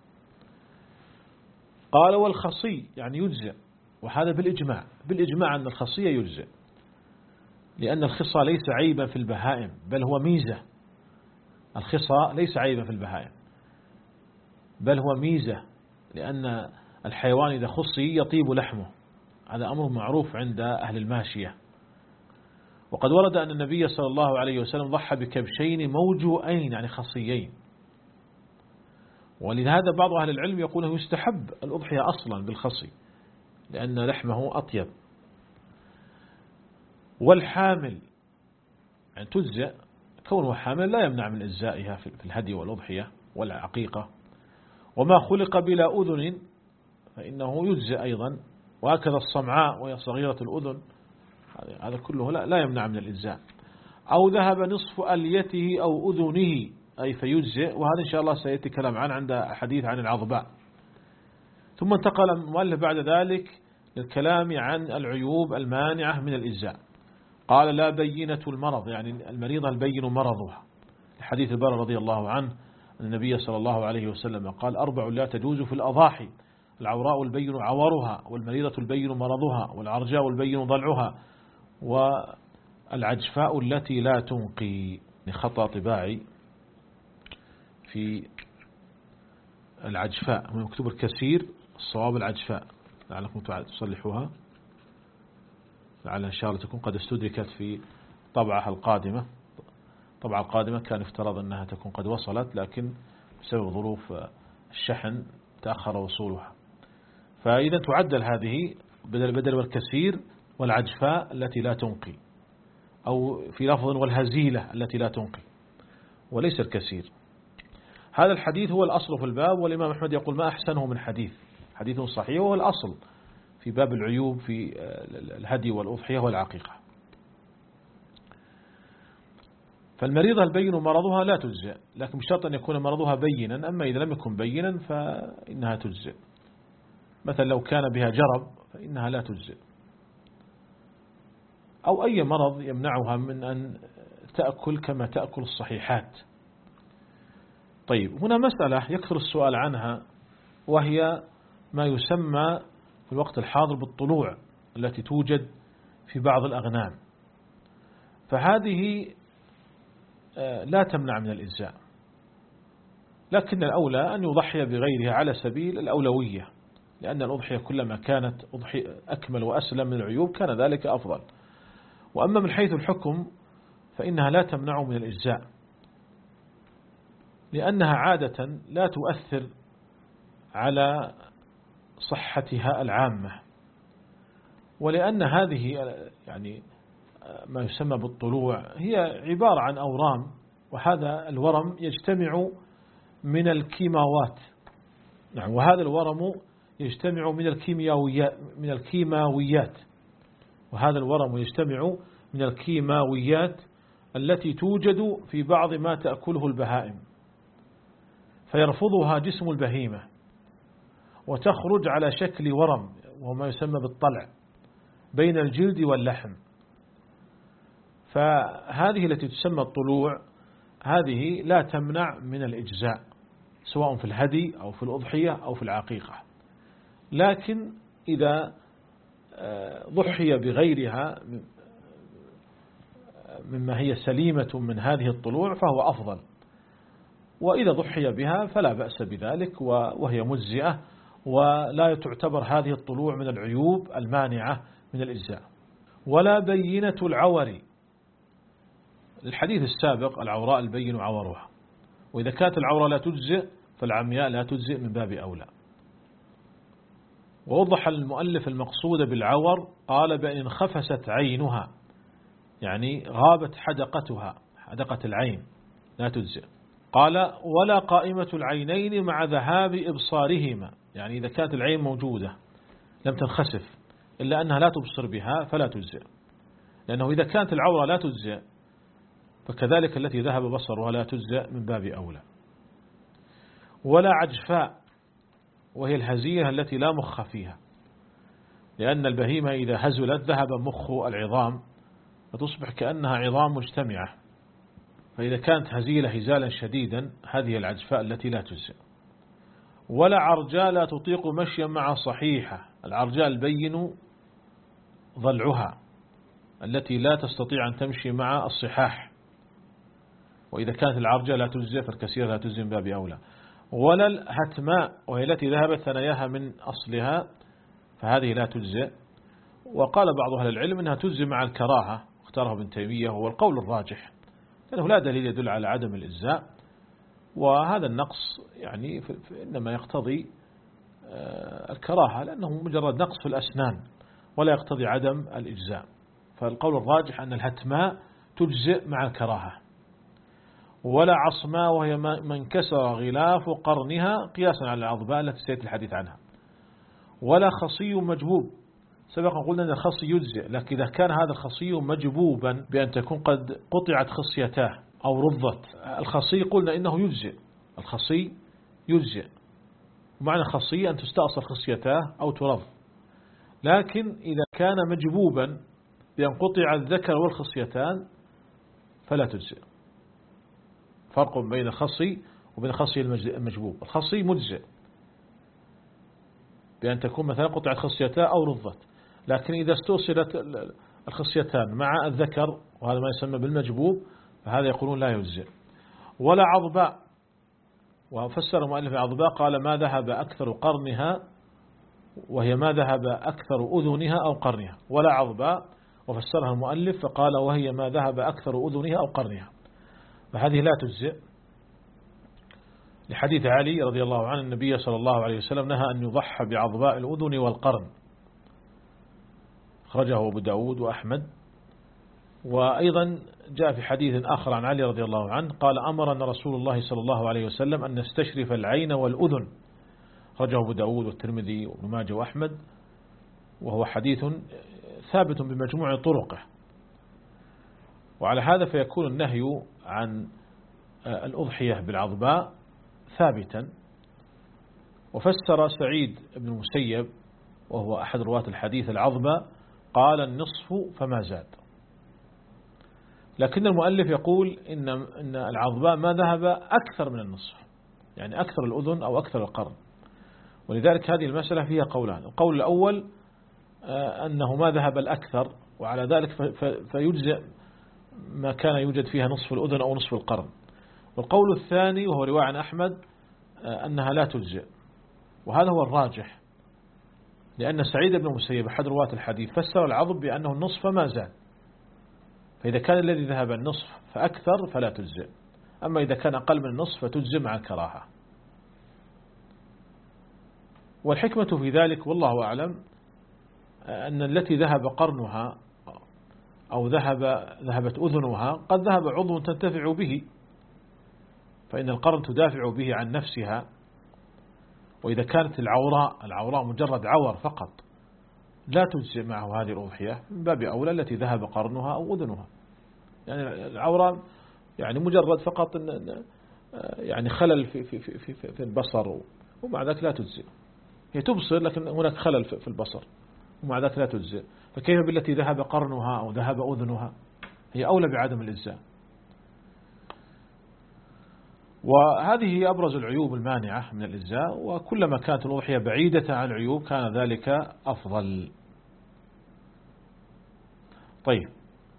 قال والخصي يعني يجزئ، وهذا بالإجماع بالإجماع أن الخصية يجزئ، لأن الخصى ليس عيبا في البهائم بل هو ميزة. الخصى ليس عيبا في البهائم بل هو ميزة، لأن الحيوان إذا خصي يطيب لحمه، هذا أمر معروف عند أهل الماشية. وقد ورد أن النبي صلى الله عليه وسلم ضحى بكبشين موجوئين يعني خصيين، ولهذا بعض أهل العلم يقول يستحب الأضحية أصلا بالخصي لأن لحمه أطيب. والحامل يعني تجزئ، كونه حامل لا يمنع من إجزائها في الهدي والأضحية والعقيقة. وما خلق بلا أذن فإنه يجزئ أيضا، وهكذا الصمعاء وهي صغيرة الأذن، هذا كله لا, لا يمنع من الإجزاء. أو ذهب نصف أليته أو أذنه أي فيجزئ، وهذا إن شاء الله سيأتي كلام عنه عند حديث عن العظباء. ثم انتقل المؤلف بعد ذلك للكلام عن العيوب المانعة من الإجزاء. قال لا بينة المرض يعني المريضة البين مرضها، الحديث البراء رضي الله عنه أن النبي صلى الله عليه وسلم قال أربع لا تجوز في الأضاحي: العوراء البين عورها، والمريضة البين مرضها، والعرجاء البين ضلعها، والعجفاء التي لا تنقي. خطأ طباعي في العجفاء، هو مكتوب الكثير، الصواب العجفاء، لعلكم تصلحوها، لعل إن شاء الله تكون قد استدركت في طبعها القادمة. طبعا القادمة كان افترض أنها تكون قد وصلت، لكن بسبب ظروف الشحن تأخر وصولها. فإذا تعدل هذه بدل بدل والكثير والعجفاء التي لا تنقي، أو في لفظ والهزيلة التي لا تنقي، وليس الكثير. هذا الحديث هو الأصل في الباب، والإمام أحمد يقول ما أحسنه من حديث حديث صحيح، وهو الأصل في باب العيوب في الهدي والأضحية والعقيقة. فالمريضة البين مرضها لا تجزئ، لكن بشرط أن يكون مرضها بينا، أما إذا لم يكن بينا فإنها تجزئ. مثلا لو كان بها جرب فإنها لا تجزئ، أو أي مرض يمنعها من أن تأكل كما تأكل الصحيحات. طيب هنا مسألة يكثر السؤال عنها، وهي ما يسمى في الوقت الحاضر بالطلوع التي توجد في بعض الأغنام. فهذه لا تمنع من الإجزاء، لكن الأولى أن يضحي بغيرها على سبيل الأولوية، لأن الأضحية كلما كانت أكمل وأسلم من العيوب كان ذلك أفضل. وأما من حيث الحكم فإنها لا تمنع من الإجزاء، لأنها عادة لا تؤثر على صحتها العامة، ولأن هذه يعني ما يسمى بالطلوع هي عبارة عن أورام، وهذا الورم يجتمع من الكيماوات، نعم، وهذا الورم يجتمع من الكيمياويات من الكيماويات وهذا الورم يجتمع من الكيماويات التي توجد في بعض ما تأكله البهائم، فيرفضها جسم البهيمة وتخرج على شكل ورم وما يسمى بالطلع بين الجلد واللحم. فهذه التي تسمى الطلوع هذه لا تمنع من الإجزاء، سواء في الهدي أو في الأضحية أو في العقيقة، لكن إذا ضحي بغيرها مما هي سليمة من هذه الطلوع فهو أفضل، وإذا ضحي بها فلا بأس بذلك وهي مجزئة، ولا تعتبر هذه الطلوع من العيوب المانعة من الإجزاء. ولا بينة العور، الحديث السابق العوراء البين عورها، وإذا كانت العورة لا تجزئ فالعمياء لا تجزئ من باب أولى. ووضح المؤلف المقصود بالعور، قال بأن انخفست عينها، يعني غابت حدقتها، حدقة العين لا تجزئ. قال ولا قائمة العينين مع ذهاب إبصارهما، يعني إذا كانت العين موجودة لم تنخسف إلا أنها لا تبصر بها فلا تجزئ، لأنه إذا كانت العورة لا تجزئ فكذلك التي ذهب بصرها لا تجزئ من باب أولى. ولا عجفاء، وهي الهزية التي لا مخ فيها، لأن البهيمة إذا هزلت ذهب مخ العظام فتصبح كأنها عظام مجتمعة، فإذا كانت هزيلة هزالا شديدا هذه العجفاء التي لا تجزئ. ولا عرجاء لا تطيق مشيا مع صحيحة، العرجاء البين ضلعها التي لا تستطيع أن تمشي مع الصحاح، وإذا كانت العرجاء لا تجزئ فالكثير لا تجزئ من باب أولى. ولا الهتماء، وهي التي ذهبت ثناياها من أصلها فهذه لا تجزئ. وقال بعض أهل العلم أنها تجزئ مع الكراهة، اختاره ابن تيمية هو القول الراجح، لأنه لا دليل يدل على عدم الإجزاء، وهذا النقص يعني إنما يقتضي الكراهة لأنه مجرد نقص في الأسنان ولا يقتضي عدم الإجزاء. فالقول الراجح أن الهتماء تجزئ مع الكراهة. ولا عصماء، وهي ما انكسر غلاف قرنها قياسا على العظباء التي سيأتي الحديث عنها. ولا خصي مجبوب، سبقا قلنا أن الخصي يجزئ، لكن إذا كان هذا الخصي مجبوبا بأن تكون قد قطعت خصيتاه أو رضت، الخصي قلنا إنه يجزئ، الخصي يجزئ، ومعنى خصي أن تستأصل خصيتاه أو ترض. لكن إذا كان مجبوبا بأن قطع الذكر والخصيتان فلا تجزئ. فرق بين الخصي وبين الخصي المجبوب. الخصي مجزئ بأن تكون مثلا قطعت خصيتاه أو رضت، لكن إذا استوصلت الخصيتان مع الذكر وهذا ما يسمى بالمجبوب فهذا يقولون لا يجزئ. ولا عضباء، وفسر المؤلف عضباء قال ما ذهب أكثر قرنها، وهي ما ذهب أكثر أذنها أو قرنها. ولا عضباء وفسرها المؤلف فقال وهي ما ذهب أكثر أذنها أو قرنها، فهذه لا تجزئ، لحديث علي رضي الله عنه النبي صلى الله عليه وسلم نهى أن يضحى بعضباء الأذن والقرن، خرجه أبو داود وأحمد. وأيضا جاء في حديث آخر عن علي رضي الله عنه قال أمرنا رسول الله صلى الله عليه وسلم أن نستشرف العين والأذن، خرجه أبو داود والترمذي وابن ماجه وأحمد، وهو حديث ثابت بمجموع طرقه. وعلى هذا فيكون النهي عن الأضحية بالعضباء ثابتا. وفسر سعيد بن المسيب وهو أحد رواة الحديث العضباء قال النصف فما زاد، لكن المؤلف يقول إن إن العضباء ما ذهب أكثر من النصف، يعني أكثر الأذن أو أكثر القرن. ولذلك هذه المسألة فيها قولان، القول الأول أنه ما ذهب الأكثر، وعلى ذلك فيجزئ ما كان يوجد فيها نصف الأذن أو نصف القرن. والقول الثاني وهو رواية عن أحمد أنها لا تجزئ، وهذا هو الراجح، لأن سعيد بن المسيب أحد رواة الحديث فسر العضب بأنه النصف ما زاد، فإذا كان الذي ذهب النصف فأكثر فلا تجزئ، أما إذا كان أقل من النصف فتجزئ مع الكراهة. والحكمة في ذلك والله أعلم أن التي ذهب قرنها أو ذهب ذهبت أذنها قد ذهب عضو تنتفع به، فإن القرن تدافع به عن نفسها. وإذا كانت العوراء العوراء مجرد عور فقط لا تجزئ معه هذه الأضحية، من باب أولى التي ذهب قرنها أو أذنها. يعني العوراء يعني مجرد فقط يعني خلل في في في في, في البصر، ومع ذلك لا تجزئ. هي تبصر لكن هناك خلل في البصر ومع ذلك لا تجزئ، فكيف بالتي ذهب قرنها أو ذهب أذنها؟ هي أولى بعدم الإجزاء. وهذه هي أبرز العيوب المانعة من الإجزاء، وكلما كانت الأضحية بعيدة عن العيوب كان ذلك أفضل. طيب،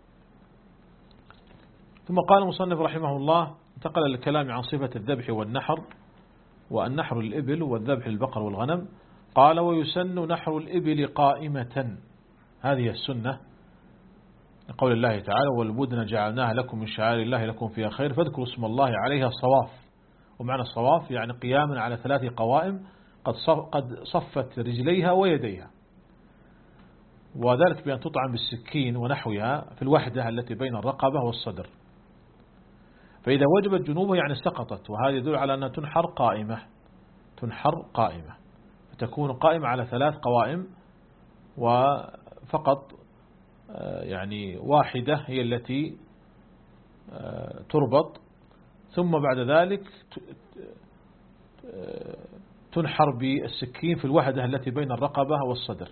ثم قال المصنف رحمه الله انتقل للكلام عن صفة الذبح والنحر، والنحر للإبل والذبح للبقر والغنم. قال: ويسن نحر الإبل قائمة، هذه السنة لقول الله تعالى: والبدن جعلناها لكم من شعائر الله لكم فيها خير فاذكروا اسم الله عليها الصواف. ومعنى الصواف يعني قياما على ثلاث قوائم قد صفت رجليها ويديها، وذلك بأن تطعم بالسكين ونحوها في الوحدة التي بين الرقبة والصدر. فإذا وجبت جنوبها يعني سقطت، وهذا يدل على أنها تنحر قائمة تنحر قائمة فتكون قائمة على ثلاث قوائم، وفقط يعني واحدة هي التي تربط، ثم بعد ذلك تنحر بالسكين في الوحدة التي بين الرقبة والصدر.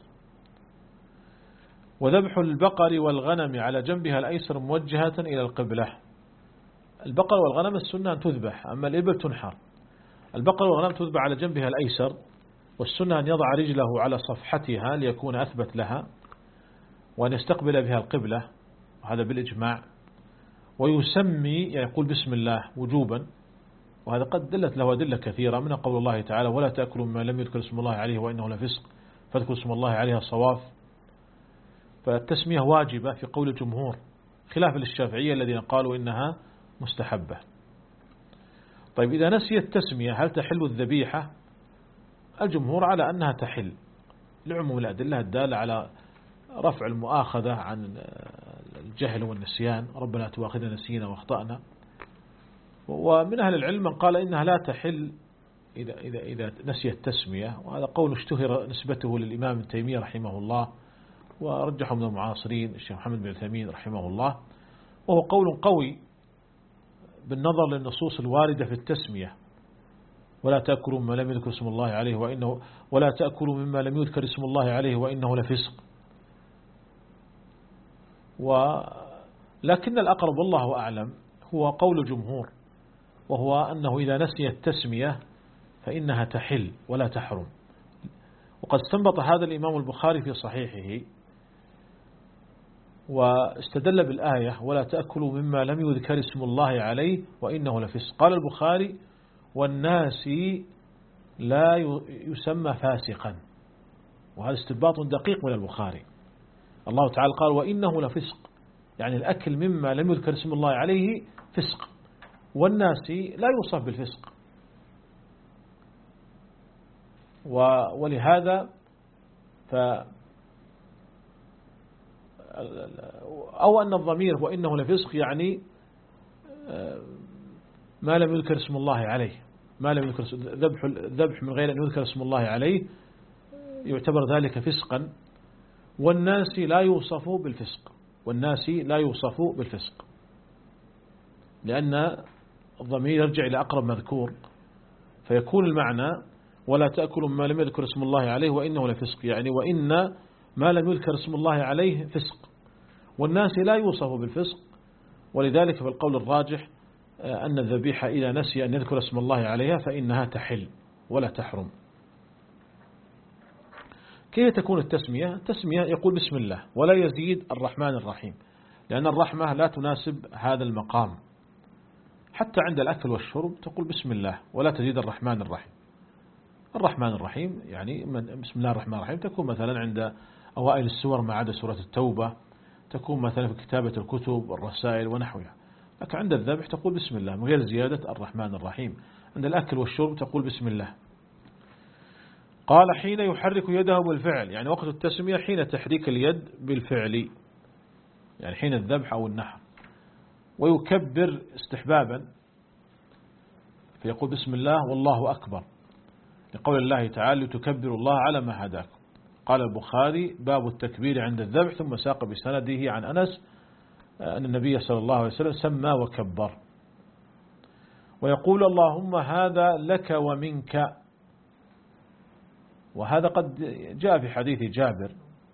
وذبح البقر والغنم على جنبها الأيسر موجهة إلى القبلة. البقر والغنم السنة أن تذبح، أما الإبل تنحر. البقر والغنم تذبح على جنبها الأيسر، والسنة أن يضع رجله على صفحتها ليكون أثبت لها، وأن يستقبل بها القبلة، وهذا بالإجماع. ويسمي يعني يقول بسم الله وجوبا، وهذا قد دلت له أدلة كثيرة، من قول الله تعالى: ولا تأكلوا مما لم يذكر اسم الله عليه وإنه لفسق فاذكروا اسم الله عليها الصواف. فالتسمية واجبة في قول الجمهور، خلافا للشافعية الذين قالوا إنها مستحبة. طيب، إذا نسي التسمية هل تحل الذبيحة؟ الجمهور على أنها تحل لعموم الأدلة الدالة على رفع المؤاخذة عن الجهل والنسيان، ربنا تواخذنا نسينا واخطأنا. ومن أهل العلم من قال إنها لا تحل إذا, إذا, إذا نسي التسمية، وهذا قول اشتهر نسبته للإمام ابن تيمية رحمه الله، ورجحه من المعاصرين الشيخ محمد بن عثيمين رحمه الله، وهو قول قوي بالنظر للنصوص الواردة في التسمية: ولا تأكلوا مما لم يذكر اسم الله عليه وإنه ولا تأكلوا مما لم يذكر اسم الله عليه وإنه لفسق. ولكن الأقرب والله أعلم هو قول الجمهور، وهو أنه إذا نسي التسمية فإنها تحل ولا تحرم. وقد استنبط هذا الإمام البخاري في صحيحه، واستدل بالآية: ولا تأكلوا مما لم يذكر اسم الله عليه وإنه لفسق. قال البخاري: والناس لا يسمى فاسقا. وهذا استنباط دقيق من البخاري. الله تعالى قال: وإنه لفسق، يعني الأكل مما لم يذكر اسم الله عليه فسق، والناس لا يوصف بالفسق. ولهذا ف أو أن الضمير وإنه لفسق يعني ما لم يذكر اسم الله عليه، ما لم يذكر ذبح الذبح من غير أن يذكر اسم الله عليه يعتبر ذلك فسقا. والناس لا يوصفوا بالفسق، والناس لا يوصفوا بالفسق، لأن الضمير يرجع إلى أقرب مذكور، فيكون المعنى: ولا تأكلوا ما لم يذكر اسم الله عليه وإنه لفسق، يعني وإن ما لم يذكر اسم الله عليه فسق، والناس لا يوصفوا بالفسق. ولذلك فالقول الراجح أن الذبيحة إذا نسي أن يذكر اسم الله عليها فإنها تحل ولا تحرم. كيف تكون التسمية؟ التسمية يقول بسم الله ولا يزيد الرحمن الرحيم، لأن الرحمة لا تناسب هذا المقام. حتى عند الأكل والشرب تقول بسم الله ولا تزيد الرحمن الرحيم. الرحمن الرحيم يعني بسم الله الرحمن الرحيم تكون مثلا عند أوائل السور ما عدا سورة التوبة، تكون مثلا في كتابة الكتب والرسائل ونحوها. لكن عند الذبح تقول بسم الله من غير زيادة الرحمن الرحيم. عند الأكل والشرب تقول بسم الله. قال حين يحرك يده بالفعل، يعني وقت التسمية حين تحريك اليد بالفعل، يعني حين الذبح أو النحر. ويكبر استحبابا فيقول بسم الله والله أكبر، لقول الله تعالى لتكبروا الله على ما هداكم. قال البخاري باب التكبير عند الذبح، ثم ساق بسنده عن أنس أن النبي صلى الله عليه وسلم سمى وكبر. ويقول اللهم هذا لك ومنك، وهذا قد جاء في حديث جابر،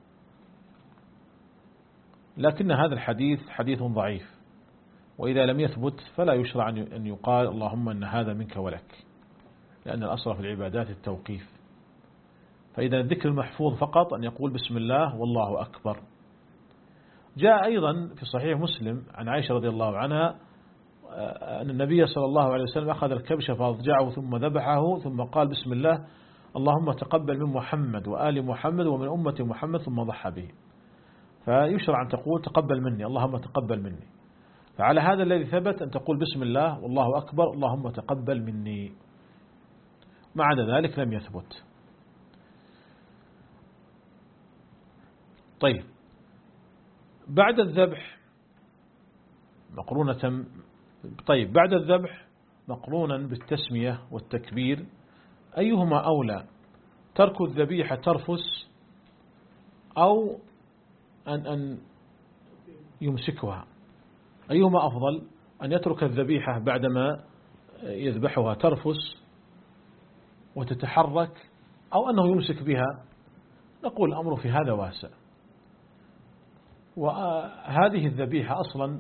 لكن هذا الحديث حديث ضعيف، وإذا لم يثبت فلا يشرع أن يقال اللهم أن هذا منك ولك، لأن الأصل في العبادات التوقيف. فإذا الذكر المحفوظ فقط أن يقول بسم الله والله أكبر. جاء أيضا في صحيح مسلم عن عائشة رضي الله عنها أن النبي صلى الله عليه وسلم أخذ الكبش فأضجعه ثم ذبحه ثم قال بسم الله اللهم تقبل من محمد وآل محمد ومن أمة محمد ثم ضحى به. فيشرع أن تقول تقبل مني، اللهم تقبل مني. فعلى هذا الذي ثبت أن تقول بسم الله والله أكبر اللهم تقبل مني، ما عدا ذلك لم يثبت. طيب بعد الذبح مقرونة طيب بعد الذبح مقرونا بالتسمية والتكبير، أيهما أولى، ترك الذبيحة ترفس أو أن أن يمسكها؟ أيهما أفضل، أن يترك الذبيحة بعدما يذبحها ترفس وتتحرك أو أنه يمسك بها؟ نقول الأمر في هذا واسع. وهذه الذبيحة أصلا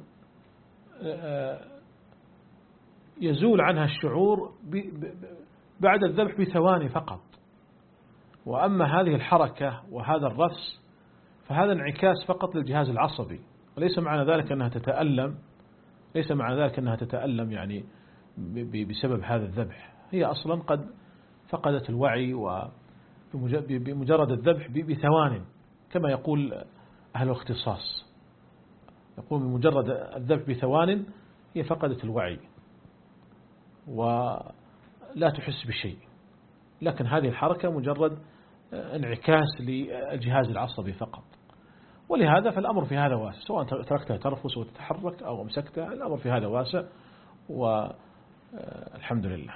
يزول عنها الشعور بعد الذبح بثواني فقط، وأما هذه الحركة وهذا الرفس فهذا انعكاس فقط للجهاز العصبي، وليس معنى ذلك أنها تتألم ليس معنى ذلك أنها تتألم يعني بسبب هذا الذبح. هي أصلا قد فقدت الوعي وبمجرد الذبح بثوان، كما يقول أهل الاختصاص، يقول بمجرد الذبح بثوان هي فقدت الوعي ولا تحس بشيء، لكن هذه الحركة مجرد انعكاس للجهاز العصبي فقط. ولهذا فالأمر في هذا واسع، سواء تركتها ترفس وتتحرك أو أمسكتها، الأمر في هذا واسع والحمد لله.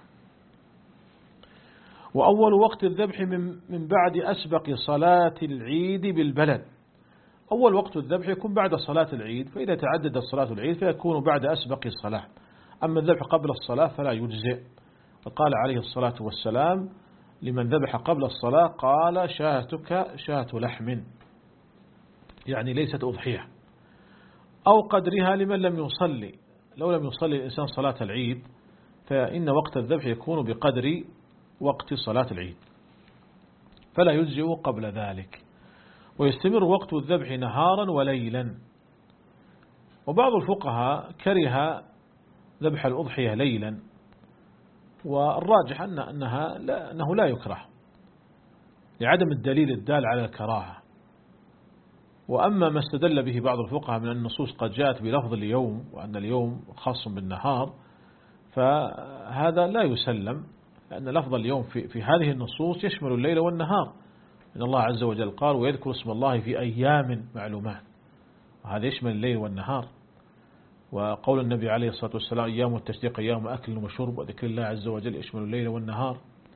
وأول وقت الذبح من بعد أسبق صلاة العيد بالبلد. أول وقت الذبح يكون بعد صلاة العيد، فإذا تعددت صلاة العيد فيكون بعد أسبق الصلاة. أما الذبح قبل الصلاة فلا يجزئ. فقال عليه الصلاة والسلام لمن ذبح قبل الصلاة قال شاتك شات لحم، يعني ليست أضحية، أو قدرها لمن لم يصلي. لو لم يصلي الإنسان صلاة العيد فإن وقت الذبح يكون بقدر وقت صلاة العيد، فلا يجزئ قبل ذلك. ويستمر وقت الذبح نهارا وليلا. وبعض الفقهاء كره ذبح الأضحية ليلا، والراجح أن أنها لا أنه لا يكره لعدم الدليل الدال على الكراهة. وأما ما استدل به بعض الفقهاء من النصوص قد جاءت بلفظ اليوم وأن اليوم خاص بالنهار، فهذا لا يسلم، لأن لفظ اليوم في, في هذه النصوص يشمل الليل والنهار. إن الله عز وجل قال ويذكر اسم الله في أيام معلومات، وهذا يشمل الليل والنهار. وقول النبي عليه الصلاة والسلام أيام التشريق أيام أكل وشرب، وذكر الله عز وجل يشمل الليل والنهار.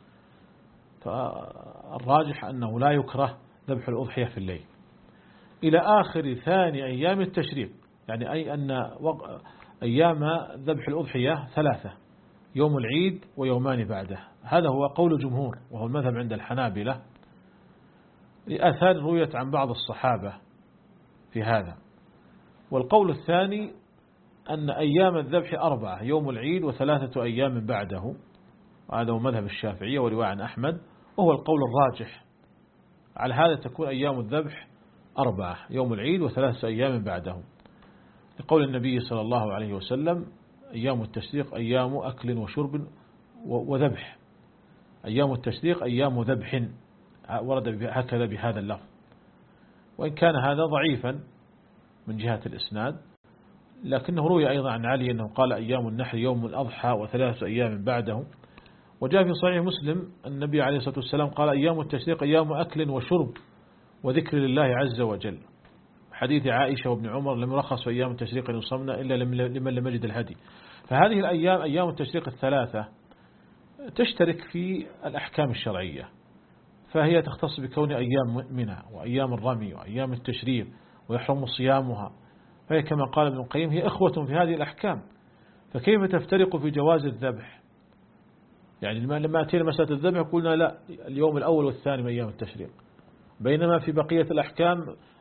فالراجح أنه لا يكره ذبح الأضحية في الليل إلى آخر ثاني أيام التشريق، يعني أي أن أيام ذبح الأضحية ثلاثة، يوم العيد ويومان بعده. هذا هو قول الجمهور وهو المذهب عند الحنابلة، لآثار رويت عن بعض الصحابة في هذا. والقول الثاني أن أيام الذبح أربعة، يوم العيد وثلاثة أيام بعده، وهذا هو مذهب الشافعية ورواية عن أحمد، وهو القول الراجح. على هذا تكون أيام الذبح أربعة، يوم العيد وثلاثة أيام بعده، لقول النبي صلى الله عليه وسلم أيام التشريق أيام أكل وشرب وذبح، أيام التشريق أيام ذبح، ورد هكذا بهذا اللفظ، وإن كان هذا ضعيفا من جهة الإسناد، لكنه روي أيضا عن علي أنه قال أيام النحر يوم الأضحى وثلاثة أيام بعده. وجاء في صحيح مسلم النبي عليه الصلاة والسلام قال أيام التشريق أيام أكل وشرب وذكر لله عز وجل. حديث عائشة وابن عمر لم يرخص في أيام التشريق أن يصمنا إلا لمن لم يجد الهدي. فهذه الأيام أيام التشريق الثلاثة تشترك في الأحكام الشرعية، فهي تختص بكون أيام منى وأيام الرمي وأيام التشريق ويحرم صيامها، فهي كما قال ابن القيم هي إخوة في هذه الأحكام. فكيف تفترق في جواز الذبح؟ يعني لما أتينا مسألة الذبح قلنا لا اليوم الأول والثاني من أيام التشريق، بينما في بقية الأحكام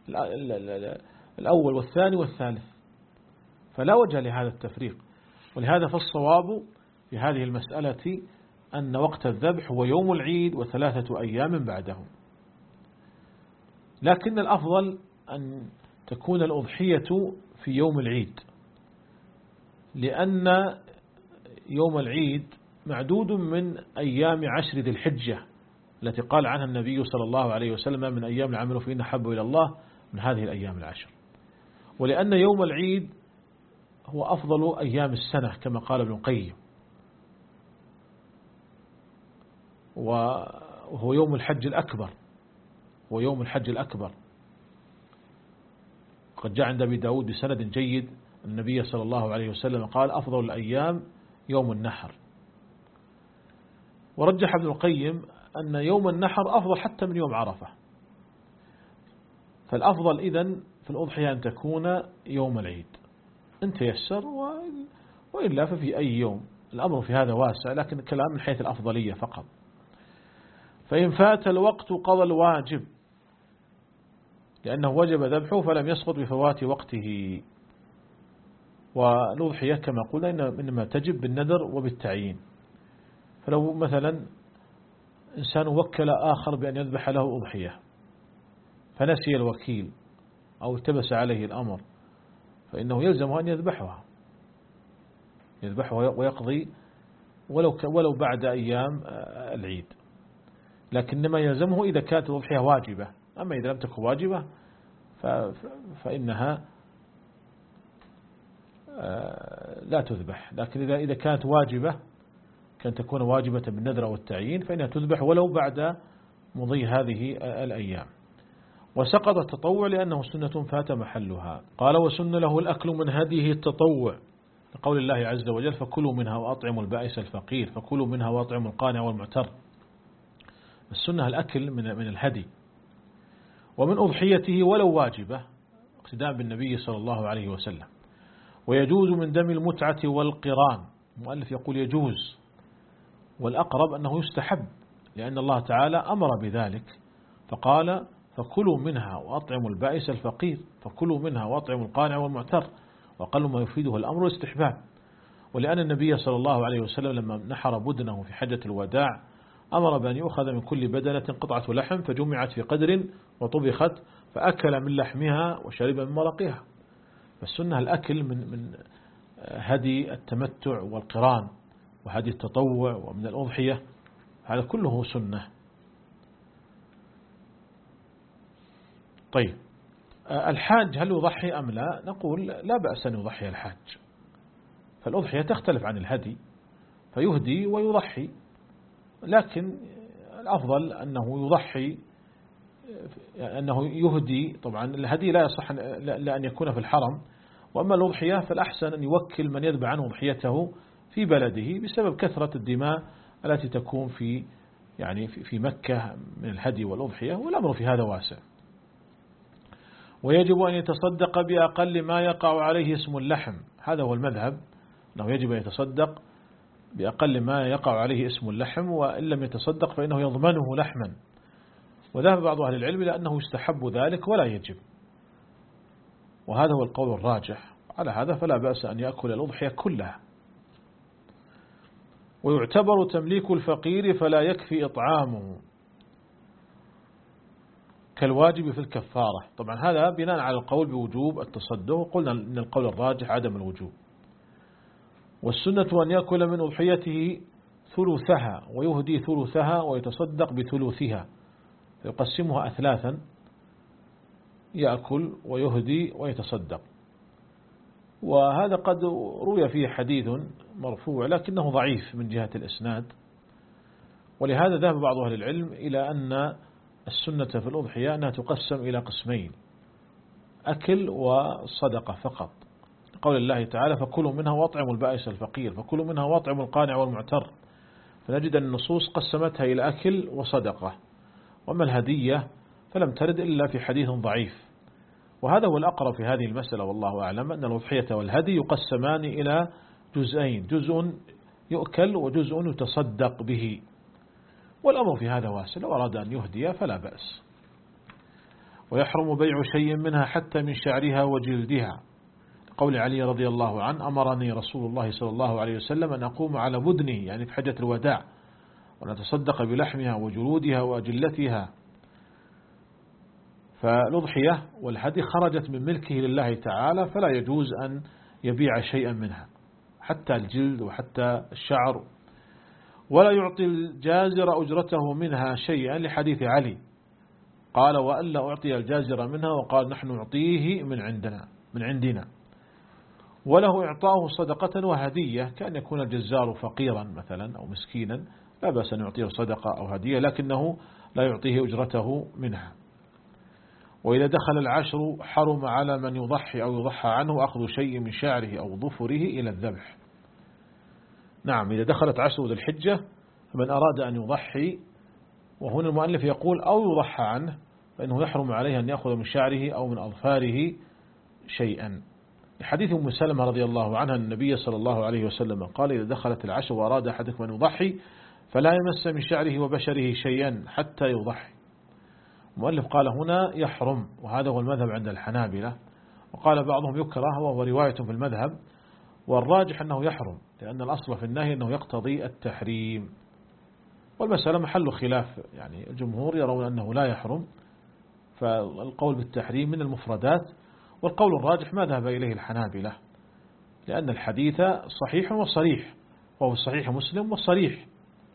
الأول والثاني والثالث، فلا وجه لهذا التفريق. ولهذا فالصواب في هذه المسألة أن وقت الذبح هو يوم العيد وثلاثة أيام بعده. لكن الأفضل أن تكون الأضحية في يوم العيد، لأن يوم العيد معدود من أيام عشر ذي الحجة التي قال عنها النبي صلى الله عليه وسلم من أيام العمل فإن أحب إلى الله من هذه الأيام العشر. ولأن يوم العيد هو أفضل أيام السنة كما قال ابن القيم، وهو يوم الحج الأكبر، هو يوم الحج الأكبر. قد جاء عند أبي داود بسند جيد النبي صلى الله عليه وسلم قال أفضل الأيام يوم النحر. ورجح ابن القيم أن يوم النحر أفضل حتى من يوم عرفة، فالأفضل إذن في الأضحية أن تكون يوم العيد إن تيسر، وإلا ففي أي يوم. الأمر في هذا واسع، لكن الكلام من حيث الأفضلية فقط. فإن فات الوقت قضى الواجب لأنه وجب ذبحه فلم يسقط بفوات وقته. والأضحية كما قلنا إنما تجب بالنذر وبالتعيين. فلو مثلا إنسان وكل آخر بأن يذبح له أضحية فنسي الوكيل أو التبس عليه الأمر فإنه يلزمه أن يذبحها يذبحها ويقضي ولو ولو بعد أيام العيد، لكنما يلزمه إذا كانت الأضحية واجبة. أما إذا لم تكن واجبة فإنها لا تذبح. لكن إذا إذا كانت واجبة كان تكون واجبة بالنذر والتعيين فإنها تذبح ولو بعد مضي هذه الأيام. وسقط التطوع لأنه سنة فات محلها. قال وسن له الأكل من هديه التطوع لقول الله عز وجل فكلوا منها وأطعموا البائس الفقير، فكلوا منها وأطعموا القانع والمعتر. السنة الأكل من من الهدي. ومن أضحيته ولو واجبة اقتداء بالنبي صلى الله عليه وسلم. ويجوز من دم المتعة والقران، المؤلف يقول يجوز، والأقرب أنه يستحب لأن الله تعالى أمر بذلك فقال فكلوا منها وأطعموا البائس الفقير، فكلوا منها وأطعموا القانع والمعتر، وأقل ما يفيده الأمر الاستحباب. ولأن النبي صلى الله عليه وسلم لما نحر بدنه في حجة الوداع أمر بأن يؤخذ من كل بدنة قطعة لحم فجمعت في قدر وطبخت فأكل من لحمها وشرب من مرقها. فالسنة الأكل من من هدي التمتع والقران وهدي التطوع ومن الأضحية، هذا كله سنة. طيب الحاج هل يضحي أم لا؟ نقول لا بأس أن يضحي الحاج، فالأضحية تختلف عن الهدي فيهدي ويضحي، لكن الأفضل أنه يضحي أنه يهدي. طبعا الهدي لا يصح لأن يكون في الحرم، وأما الأضحية فالأحسن أن يوكل من يذبح عنه أضحيته في بلده بسبب كثرة الدماء التي تكون في يعني في مكة من الهدي والأضحية، والأمر في هذا واسع. ويجب أن يتصدق بأقل ما يقع عليه اسم اللحم، هذا هو المذهب أنه يجب أن يتصدق بأقل ما يقع عليه اسم اللحم، وإن لم يتصدق فإنه يضمنه لحما. وذهب بعض أهل العلم لأنه يستحب ذلك ولا يجب، وهذا هو القول الراجح. على هذا فلا بأس أن يأكل الأضحية كلها. ويعتبر تمليك الفقير فلا يكفي إطعامه كالواجب في الكفارة. طبعا هذا بناء على القول بوجوب التصدق، وقلنا أن القول الراجح عدم الوجوب. والسنة أن يأكل من أضحيته ثلثها ويهدي ثلثها ويتصدق بثلثها، يقسمها أثلاثا يأكل ويهدي ويتصدق. وهذا قد روي فيه حديث مرفوع لكنه ضعيف من جهة الإسناد، ولهذا ذهب بعض أهل العلم إلى أن السنة في الأضحية أنها تقسم إلى قسمين: أكل وصدقة فقط، قول الله تعالى: فكلوا منها واطعموا البائس الفقير، فكلوا منها واطعموا القانع والمعتر. فنجد أن النصوص قسمتها إلى أكل وصدقة. وما الهدية فلم ترد إلا في حديث ضعيف، وهذا هو الأقرب في هذه المسألة والله أعلم، أن الأضحية والهدي يقسمان إلى جزئين: جزء يؤكل وجزء يتصدق به، والأمر في هذا واسع، لو أراد أن يهدي فلا بأس. ويحرم بيع شيء منها حتى من شعرها وجلدها، قول علي رضي الله عنه: أمرني رسول الله صلى الله عليه وسلم أن أقوم على بدني، يعني في حجة الوداع، ونتصدق بلحمها وجلودها وأجلتها. فالأضحية والهدي خرجت من ملكه لله تعالى، فلا يجوز أن يبيع شيئا منها حتى الجلد وحتى الشعر. ولا يعطي الجازر أجرته منها شيئا، لحديث علي قال: وألا أعطي الجازر منها، وقال: نحن نعطيه من عندنا من عندنا. وله إعطاؤه صدقة وهدية، كأن يكون الجزار فقيرا مثلا أو مسكينا، لا بأس أن يعطيه صدقة أو هدية، لكنه لا يعطيه أجرته منها. وإذا دخل العشر حرم على من يضحي أو يضحى عنه أخذ شيء من شعره أو ظفره إلى الذبح. نعم، إذا دخلت عشر ذي الحجة فمن أراد أن يضحي، وهنا المؤلف يقول أو يضحى عنه، فإنه يحرم عليه أن يأخذ من شعره أو من أظفاره شيئا. حديث أم سلمة رضي الله عنها النبي صلى الله عليه وسلم قال: إذا دخلت العشر وأراد أحدكم أن يضحي فلا يمس من شعره وبشره شيئا حتى يضحي. المؤلف قال هنا يحرم، وهذا هو المذهب عند الحنابلة، وقال بعضهم يكره، وهو رواية في المذهب، والراجح أنه يحرم، لأن الأصل في النهي أنه يقتضي التحريم. والمسألة محل خلاف، يعني الجمهور يرون أنه لا يحرم، فالقول بالتحريم من المفردات، والقول الراجح ما ذهب إليه الحنابلة، لأن الحديث صحيح وصريح، وهو صحيح مسلم والصريح.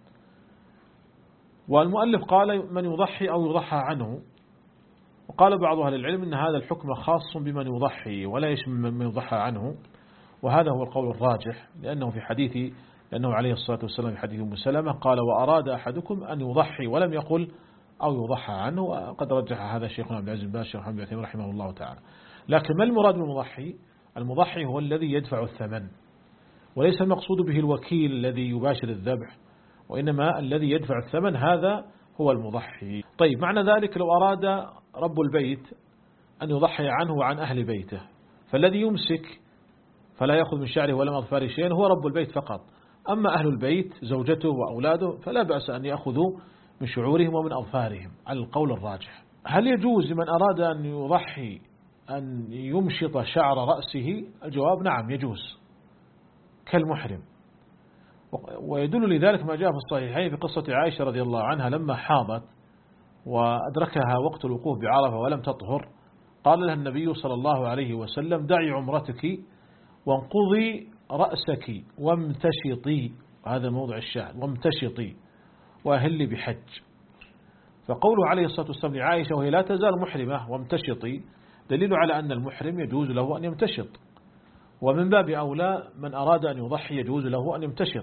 والمؤلف قال: من يضحي أو يضحى عنه، وقال بعض أهل العلم إن هذا الحكم خاص بمن يضحي ولا يشمل من يضحى عنه، وهذا هو القول الراجح، لأنه في حديث لأنه عليه الصلاة والسلام في حديث أم سلمة قال: وأراد أحدكم أن يضحي، ولم يقل أو يضحى عنه. وقد رجح هذا شيخنا عبد العزيز بن باز الشيخ محمد بن رحمه الله تعالى. لكن ما المراد بالمضحي؟ المضحي هو الذي يدفع الثمن، وليس المقصود به الوكيل الذي يباشر الذبح، وإنما الذي يدفع الثمن، هذا هو المضحي. طيب، معنى ذلك لو أراد رب البيت أن يضحي عنه وعن أهل بيته، فالذي يمسك فلا يأخذ من شعره ولا من أظفاره شيئا هو رب البيت فقط. أما أهل البيت زوجته وأولاده فلا بأس أن يأخذوا من شعورهم ومن أظفارهم على القول الراجح. هل يجوز لمن أراد أن يضحي أن يمشط شعر رأسه؟ الجواب نعم يجوز، كالمحرم. ويدل لذلك ما جاء في الصحيحين في قصة عائشة رضي الله عنها لما حاضت وأدركها وقت الوقوف بعرفة ولم تطهر، قال لها النبي صلى الله عليه وسلم: دعي عمرتك وانقضي رأسك وامتشطي، هذا موضع الشاهد، وامتشطي وأهلي بحج. فقوله عليه الصلاة والسلام لعائشة وهي لا تزال محرمة وامتشطي دليل على أن المحرم يجوز له أن يمتشط، ومن باب أولى من أراد أن يضحي يجوز له أن يمتشط.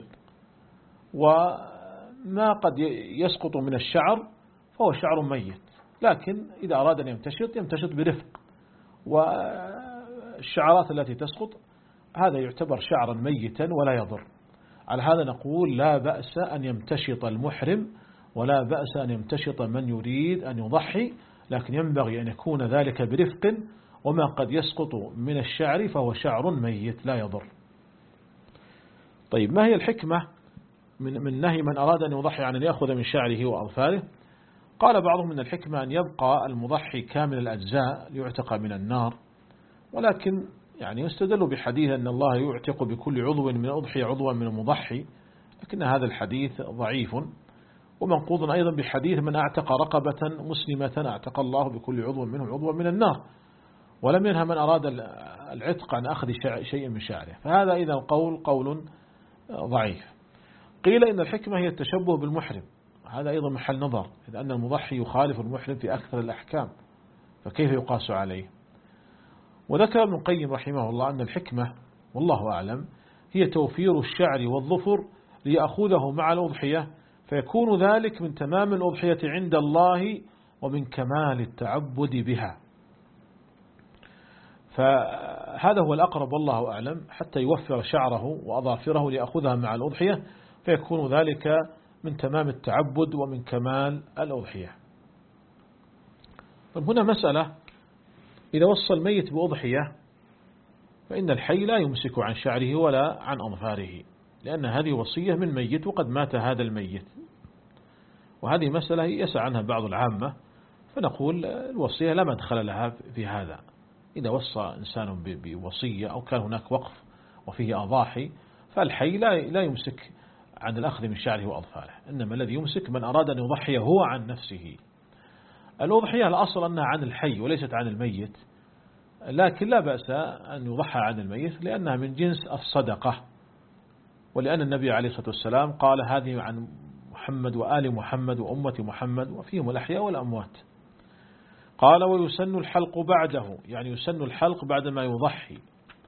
وما قد يسقط من الشعر فهو شعر ميت، لكن إذا أراد أن يمتشط يمتشط برفق، والشعرات التي تسقط هذا يعتبر شعرا ميتا ولا يضر. على هذا نقول لا بأس أن يمتشط المحرم، ولا بأس أن يمتشط من يريد أن يضحي، لكن ينبغي أن يكون ذلك برفق، وما قد يسقط من الشعر فهو شعر ميت لا يضر. طيب، ما هي الحكمة من من نهي من أراد أن يضحي عن أن يأخذ من شعره وأظفاره؟ قال بعضهم من الحكمة أن يبقى المضحي كامل الأجزاء ليعتق من النار، ولكن يعني يستدل بحديث أن الله يعتق بكل عضو من الأضحية عضوا من المضحي، لكن هذا الحديث ضعيف، ومنقوض أيضا بحديث من أعتق رقبة مسلمة أعتق الله بكل عضو منه عضوا من النار، ولم ينهى من أراد العتق عن أخذ شيء من شعره. فهذا إذا القول قول ضعيف. قيل إن الحكمة هي التشبه بالمحرم، هذا أيضا محل نظر، إذ أن المضحي يخالف المحرم في أكثر الأحكام، فكيف يقاس عليه؟ وذكر ابن القيم رحمه الله أن الحكمة والله أعلم هي توفير الشعر والظفر ليأخذه مع الأضحية، فيكون ذلك من تمام الأضحية عند الله ومن كمال التعبد بها. فهذا هو الأقرب والله أعلم، حتى يوفر شعره وأظافره ليأخذها مع الأضحية، فيكون ذلك من تمام التعبد ومن كمال الأضحية. طيب هنا مسألة: إذا وصى الميت بأضحية فإن الحي لا يمسك عن شعره ولا عن أظفاره، لأن هذه وصية من ميت وقد مات هذا الميت، وهذه مسألة يسأل عنها بعض العامة، فنقول الوصية لا مدخل لها في هذا. إذا وصى إنسان بوصية أو كان هناك وقف وفيه أضاحي، فالحي لا لا يمسك عن الأخذ من شعره وأظفاره، إنما الذي يمسك من أراد أن يضحي هو عن نفسه. الأضحية الأصل أنها عن الحي وليست عن الميت، لكن لا بأس أن يضحى عن الميت لأنها من جنس الصدقة، ولأن النبي عليه الصلاة والسلام قال: هذه عن محمد وآل محمد وأمة محمد وفيهم الأحياء والأموات. قال: ويسن الحلق بعده، يعني يسن الحلق بعد ما يضحي.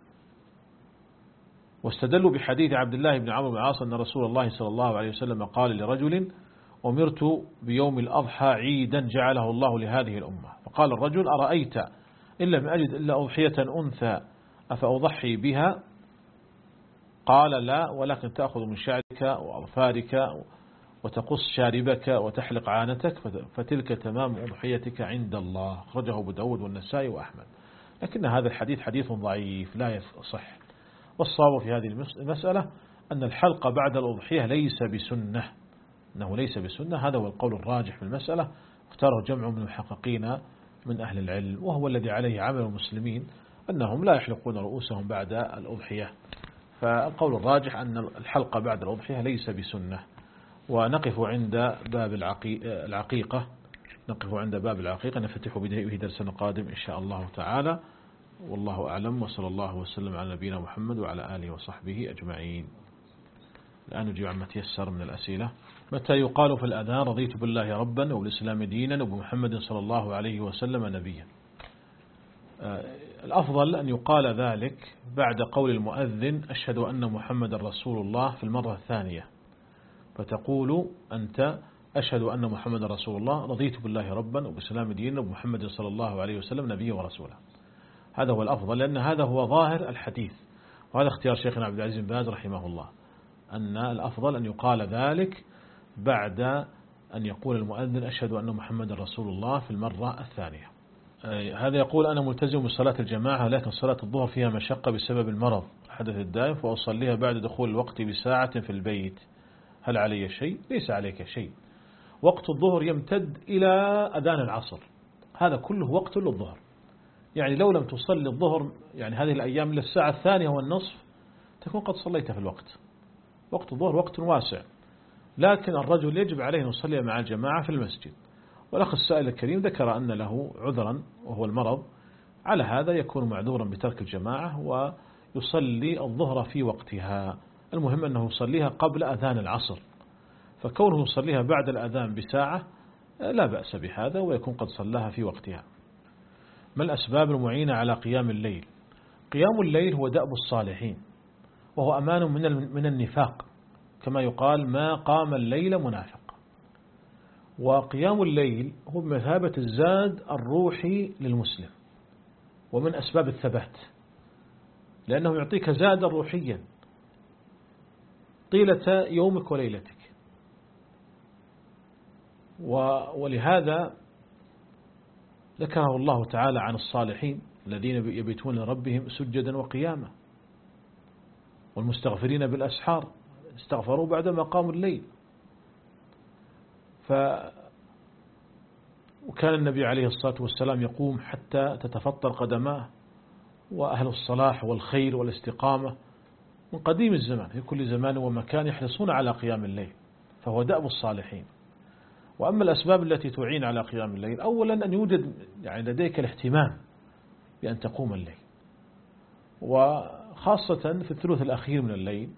واستدلوا بحديث عبد الله بن عمرو بن العاص أن رسول الله صلى الله عليه وسلم قال لرجل: أمرت بيوم الأضحى عيدا جعله الله لهذه الأمة. فقال الرجل: أرأيت إن لم أجد إلا أضحية أنثى أفأضحي بها؟ قال: لا، ولكن تأخذ من شعرك وأظفارك وتقص شاربك وتحلق عانتك، فتلك تمام أضحيتك عند الله. أخرجه أبو داود والنسائي وأحمد. لكن هذا الحديث حديث ضعيف لا يصح. والصواب في هذه المسألة أن الحلق بعد الأضحية ليس بسنة، أنه ليس بسنة. هذا هو القول الراجح في المسألة، اختاره جمع من المحققين من أهل العلم، وهو الذي عليه عمل المسلمين، أنهم لا يحلقون رؤوسهم بعد الأضحية. فالقول الراجح أن الحلق بعد الأضحية ليس بسنة. ونقف عند باب العقيقة نقف عند باب العقيقة نفتح به درسنا القادم إن شاء الله تعالى. والله أعلم، وصلى الله وسلم على نبينا محمد وعلى آله وصحبه أجمعين. الآن نجيب عما تيسر من الأسئلة. متى يقال في الأذان: رضيت بالله ربا وبالإسلام دينا وبمحمد صلى الله عليه وسلم نبيا؟ الأفضل أن يقال ذلك بعد قول المؤذن: أشهد أن محمد رسول الله، في المرة الثانية، فتقول أنت: أشهد أن محمد رسول الله، رضيت بالله ربا وبالإسلام دينا وبمحمد صلى الله عليه وسلم نبيا ورسولا. هذا هو الأفضل، لأن هذا هو ظاهر الحديث، وهذا اختيار شيخنا عبد العزيز بن باز رحمه الله، أن الأفضل أن يقال ذلك بعد أن يقول المؤذن: أشهد أن محمد رسول الله، في المرة الثانية. هذا يقول: أنا ملتزم بصلاة الجماعة، لكن صلاة الظهر فيها مشقة بسبب المرض الحدث الدائم، فأصليها بعد دخول الوقت بساعة في البيت، هل علي شيء؟ ليس عليك شيء. وقت الظهر يمتد إلى أذان العصر، هذا كله وقت للظهر. يعني لو لم تصلي الظهر يعني هذه الأيام إلى الساعة الثانية والنصف تكون قد صليت في الوقت. وقت الظهر وقت واسع، لكن الرجل يجب عليه أن يصلي مع الجماعة في المسجد. والأخ السائل الكريم ذكر أن له عذرا وهو المرض، على هذا يكون معذورا بترك الجماعة ويصلي الظهر في وقتها. المهم أنه يصليها قبل أذان العصر، فكونه يصليها بعد الأذان بساعة لا بأس بهذا، ويكون قد صلاها في وقتها. ما الأسباب المعينة على قيام الليل؟ قيام الليل هو دأب الصالحين، وهو أمان من من النفاق، كما يقال: ما قام الليل منافق. وقيام الليل هو بمثابة الزاد الروحي للمسلم، ومن أسباب الثبات، لأنه يعطيك زادا روحيا طيلة يومك وليلتك. ولهذا ذكره الله تعالى عن الصالحين الذين يبيتون لربهم سجدا وقياما، والمستغفرين بالأسحار، استغفروا بعدما قاموا الليل. ف وكان النبي عليه الصلاة والسلام يقوم حتى تتفطر قدماه، وأهل الصلاح والخير والاستقامة من قديم الزمان في كل زمان ومكان يحرصون على قيام الليل، فهو دأب الصالحين. وأما الأسباب التي تعين على قيام الليل: أولا أن يوجد يعني لديك الاهتمام بأن تقوم الليل، وخاصة في الثلث الأخير من الليل،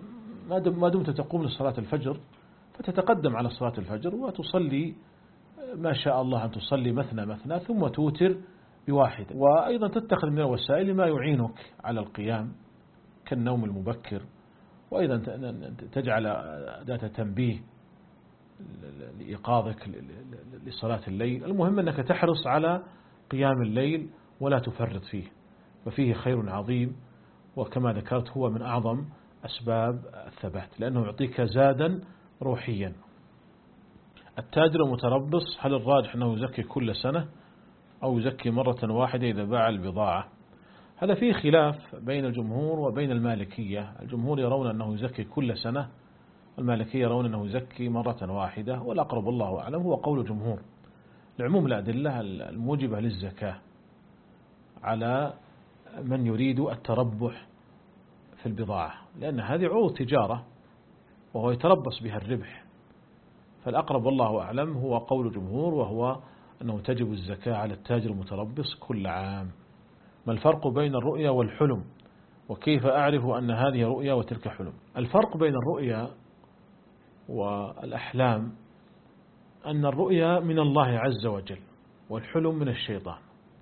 وما دمت تقوم لصلاة الفجر فتتقدم على صلاة الفجر وتصلي ما شاء الله أن تصلي مثنى مثنى ثم توتر بواحد. وأيضا تتخذ من الوسائل ما يعينك على القيام كالنوم المبكر، وأيضا تجعل أداة تنبيه لإيقاظك لصلاة الليل. المهم أنك تحرص على قيام الليل ولا تفرط فيه، وفيه خير عظيم، وكما ذكرت هو من أعظم أسباب الثبات لأنه يعطيك زادا روحيا. التاجر المتربص هل الراجح أنه يزكي كل سنة أو يزكي مرة واحدة إذا باع البضاعة؟ هذا فيه خلاف بين الجمهور وبين المالكية. الجمهور يرون أنه يزكي كل سنة، المالكية يرون أنه يزكي مرة واحدة، والأقرب الله أعلم هو قول الجمهور لعموم الأدلة الموجبة للزكاة على من يريد التربح في البضاعة، لأن هذه عروض تجارة وهو يتربص بها الربح. فالأقرب والله أعلم هو قول الجمهور، وهو أنه تجب الزكاة على التاجر المتربص كل عام. ما الفرق بين الرؤيا والحلم، وكيف أعرف أن هذه رؤيا وتلك حلم؟ الفرق بين الرؤيا والأحلام أن الرؤيا من الله عز وجل والحلم من الشيطان.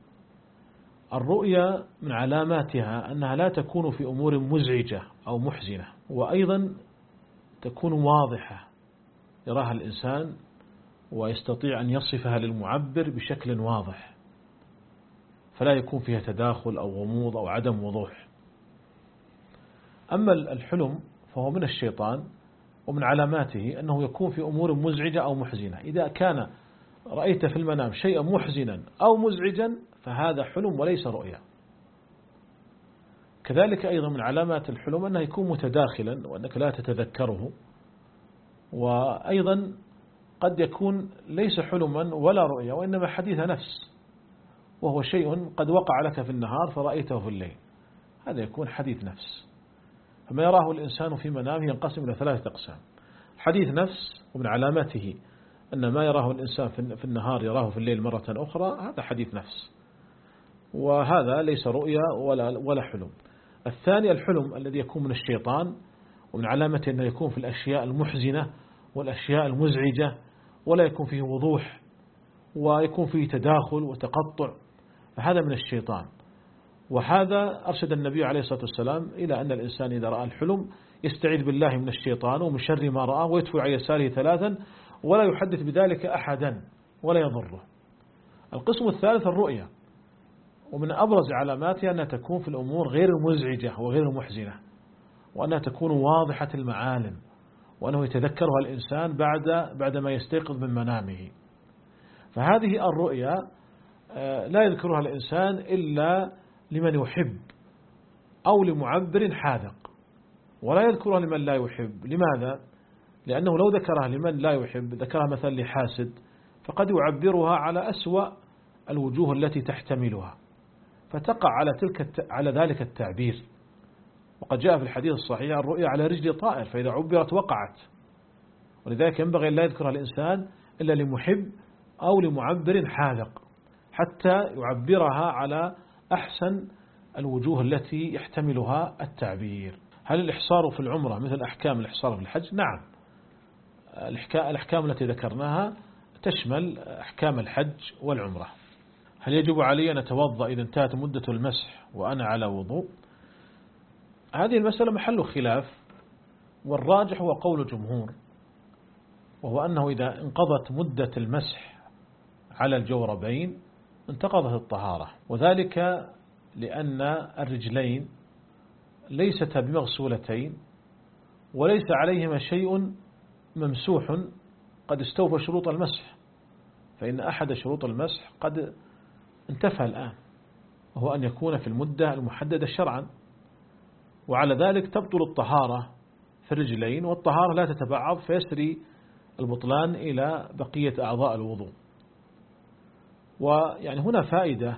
الرؤيا من علاماتها أنها لا تكون في أمور مزعجة أو محزنة، وأيضا تكون واضحة يراها الإنسان ويستطيع أن يصفها للمعبر بشكل واضح، فلا يكون فيها تداخل أو غموض أو عدم وضوح. أما الحلم فهو من الشيطان، ومن علاماته أنه يكون في أمور مزعجة أو محزنة. إذا كان رأيت في المنام شيئا محزنا أو مزعجا فهذا حلم وليس رؤيا. كذلك أيضا من علامات الحلم أنه يكون متداخلا وأنك لا تتذكره، وأيضا قد يكون ليس حلما ولا رؤيا وإنما حديث نفس، وهو شيء قد وقع لك في النهار فرأيته في الليل، هذا يكون حديث نفس. فما يراه الإنسان في منامه ينقسم إلى ثلاثة أقسام: حديث نفس، ومن علاماته أن ما يراه الإنسان في النهار يراه في الليل مرة أخرى، هذا حديث نفس، وهذا ليس رؤيا ولا ولا حلم. الثاني الحلم الذي يكون من الشيطان، ومن علامته أنه يكون في الأشياء المحزنة والأشياء المزعجة، ولا يكون فيه وضوح ويكون فيه تداخل وتقطع، فهذا من الشيطان. وهذا أرشد النبي عليه الصلاة والسلام إلى أن الإنسان إذا رأى الحلم يستعيذ بالله من الشيطان ومن شر ما رأى، ويدفع عن يساره ثلاثا ولا يحدث بذلك أحدا ولا يضره. القسم الثالث الرؤيا، ومن أبرز علاماتها أنها تكون في الأمور غير المزعجة وغير المحزنة، وأنها تكون واضحة المعالم، وأنه يتذكرها الإنسان بعد بعدما يستيقظ من منامه. فهذه الرؤيا لا يذكرها الإنسان إلا لمن يحب أو لمعبر حاذق، ولا يذكرها لمن لا يحب. لماذا؟ لأنه لو ذكرها لمن لا يحب، ذكرها مثلا لحاسد، فقد يعبرها على أسوأ الوجوه التي تحتملها، فتقع على تلك على ذلك التعبير. وقد جاء في الحديث الصحيح الرؤيا على رجل طائر، فإذا عبرت وقعت. ولذلك ينبغي أن لا يذكرها الإنسان إلا لمحب أو لمعبر حاذق، حتى يعبرها على أحسن الوجوه التي يحتملها التعبير. هل الإحصار في العمرة مثل أحكام الإحصار في الحج؟ نعم، الأحكام التي ذكرناها تشمل أحكام الحج والعمرة. هل يجب علي أن أتوضأ إذا انتهت مدة المسح وأنا على وضوء؟ هذه المسألة محل خلاف، والراجح هو قول الجمهور، وهو أنه إذا انقضت مدة المسح على الجوربين انتقضت الطهارة، وذلك لأن الرجلين ليستا بمغسولتين وليس عليهما شيء ممسوح قد استوفى شروط المسح، فإن أحد شروط المسح قد انتفى الآن، وهو أن يكون في المدة المحددة شرعا، وعلى ذلك تبطل الطهارة في الرجلين، والطهارة لا تتبعض فيسري البطلان إلى بقية أعضاء الوضوء. ويعني هنا فائدة،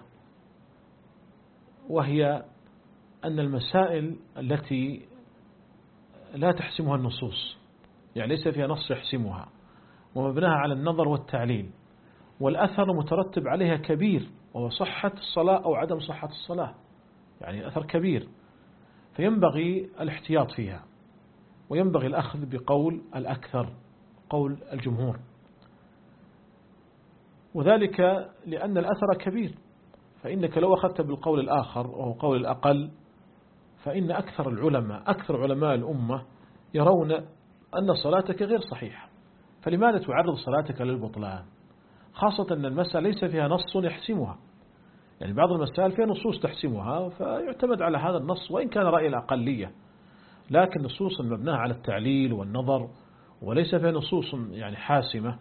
وهي أن المسائل التي لا تحسمها النصوص، يعني ليس فيها نص يحسمها، ومبناها على النظر والتعليل، والأثر المترتب عليها كبير، وهو صحة الصلاة أو عدم صحة الصلاة، يعني أثر كبير، فينبغي الاحتياط فيها، وينبغي الأخذ بقول الأكثر، قول الجمهور. وذلك لأن الأثر كبير. فإنك لو أخذت بالقول الآخر وهو قول الأقل، فإن أكثر العلماء أكثر علماء الأمة يرون أن صلاتك غير صحيحة، فلماذا تعرض صلاتك للبطلان؟ خاصة أن المسألة ليس فيها نص يحسمها، يعني بعض المسائل فيها نصوص تحسمها فيعتمد على هذا النص وإن كان رأي الأقلية، لكن نصوص مبناها على التعليل والنظر وليس فيها نصوص يعني حاسمة،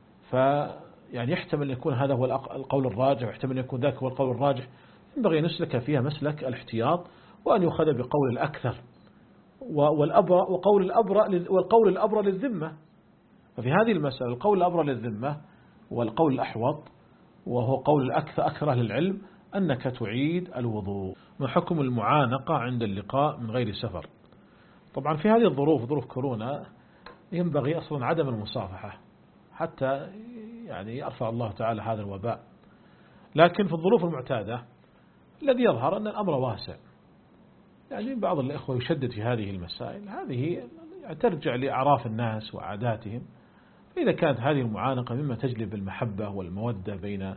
فيعني يحتمل أن يكون هذا هو القول الراجح ويحتمل أن يكون ذاك هو القول الراجح. ينبغي أن نسلك فيها مسلك الاحتياط وأن يؤخذ بقول الأكثر والأبرى وقول الأبرى والقول الأبرى للذمة. ففي هذه المسألة القول الأبرى للذمة والقول الأحوط وهو قول الأكثر أكثر أهل العلم أنك تعيد الوضوء. ما حكم المعانقة عند اللقاء من غير سفر؟ طبعا في هذه الظروف ظروف كورونا ينبغي أصلا عدم المصافحة حتى يعني يرفع الله تعالى هذا الوباء، لكن في الظروف المعتادة الذي يظهر أن الأمر واسع، يعني بعض الإخوة يشدد في هذه المسائل، هذه ترجع لأعراف الناس وعاداتهم. فإذا كانت هذه المعانقة مما تجلب المحبة والمودة بين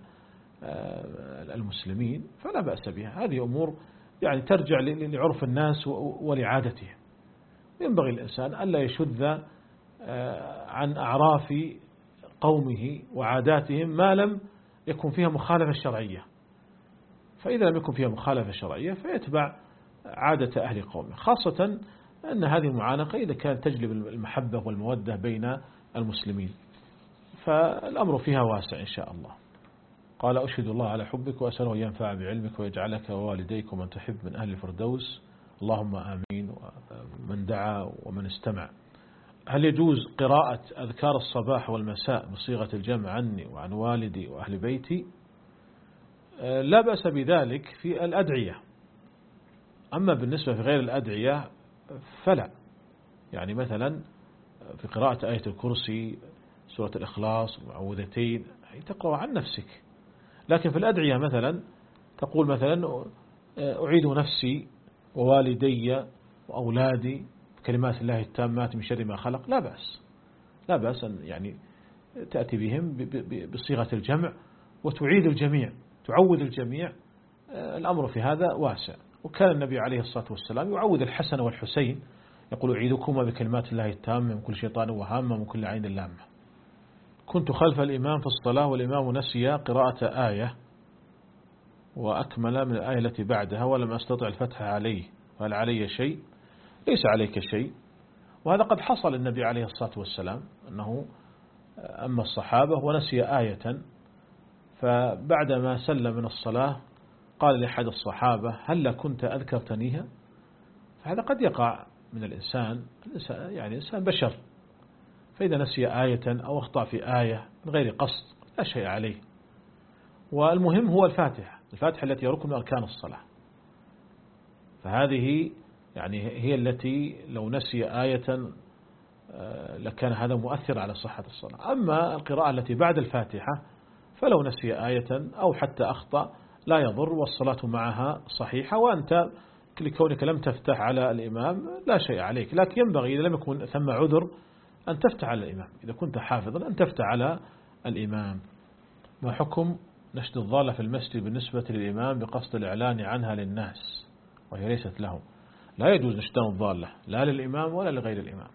المسلمين فلا بأس بها، هذه أمور يعني ترجع لعرف الناس ولعادتهم. ينبغي الإنسان ألا يشذ عن أعراف قومه وعاداتهم ما لم يكن فيها مخالفة شرعية، فإذا لم يكن فيها مخالفة شرعية فيتبع عادة أهل قومه، خاصة أن هذه المعانقة إذا كانت تجلب المحبة والمودة بين المسلمين فالأمر فيها واسع إن شاء الله. قال أشهد الله على حبك وأسأله أن ينفع بعلمك ويجعلك ووالديك ومن تحب من أهل الفردوس، اللهم آمين. ومن دعا ومن استمع. هل يجوز قراءة أذكار الصباح والمساء بصيغة الجمع عني وعن والدي وأهل بيتي؟ لا بأس بذلك في الأدعية، أما بالنسبة في غير الأدعية فلا، يعني مثلا في قراءة آية الكرسي سورة الإخلاص المعوذتين تقرأ عن نفسك، لكن في الأدعية مثلا تقول مثلا أعيد نفسي ووالدي وأولادي بكلمات الله التامات من شر ما خلق، لا بأس لا بأس أن يعني تأتي بهم بصيغة الجمع وتعيد الجميع تعود الجميع، الأمر في هذا واسع. وكان النبي عليه الصلاة والسلام يعود الحسن والحسين يقول أعيدكما بكلمات الله التامة من كل شيطان وهامة من كل عين لامة. كنت خلف الإمام في الصلاة والإمام نسي قراءة آية وأكمل من الآية التي بعدها ولم أستطع الفتح عليه، فهل علي شيء؟ ليس عليك شيء، وهذا قد حصل النبي عليه الصلاة والسلام أنه أما الصحابة ونسي آية فبعدما سلم من الصلاة قال لأحد الصحابة هل كنت أذكرتنيها؟ فهذا قد يقع من الإنسان، يعني الإنسان بشر، فإذا نسي آية أو أخطأ في آية من غير قصد لا شيء عليه. والمهم هو الفاتحة، الفاتحة التي ركن من أركان الصلاة، فهذه يعني هي التي لو نسي آية لكان هذا مؤثر على صحة الصلاة. أما القراءة التي بعد الفاتحة فلو نسي آية أو حتى أخطأ لا يضر والصلاة معها صحيحة، وأنت لكونك لم تفتح على الإمام لا شيء عليك، لكن ينبغي إذا لم يكن ثم عذر أن تفتح على الإمام، إذا كنت حافظا أن تفتح على الإمام. ما حكم نشد الضالة في المسجد بالنسبة للإمام بقصد الإعلان عنها للناس وهي ليست له؟ لا يجوز نشدان الضالة لا للإمام ولا لغير الإمام،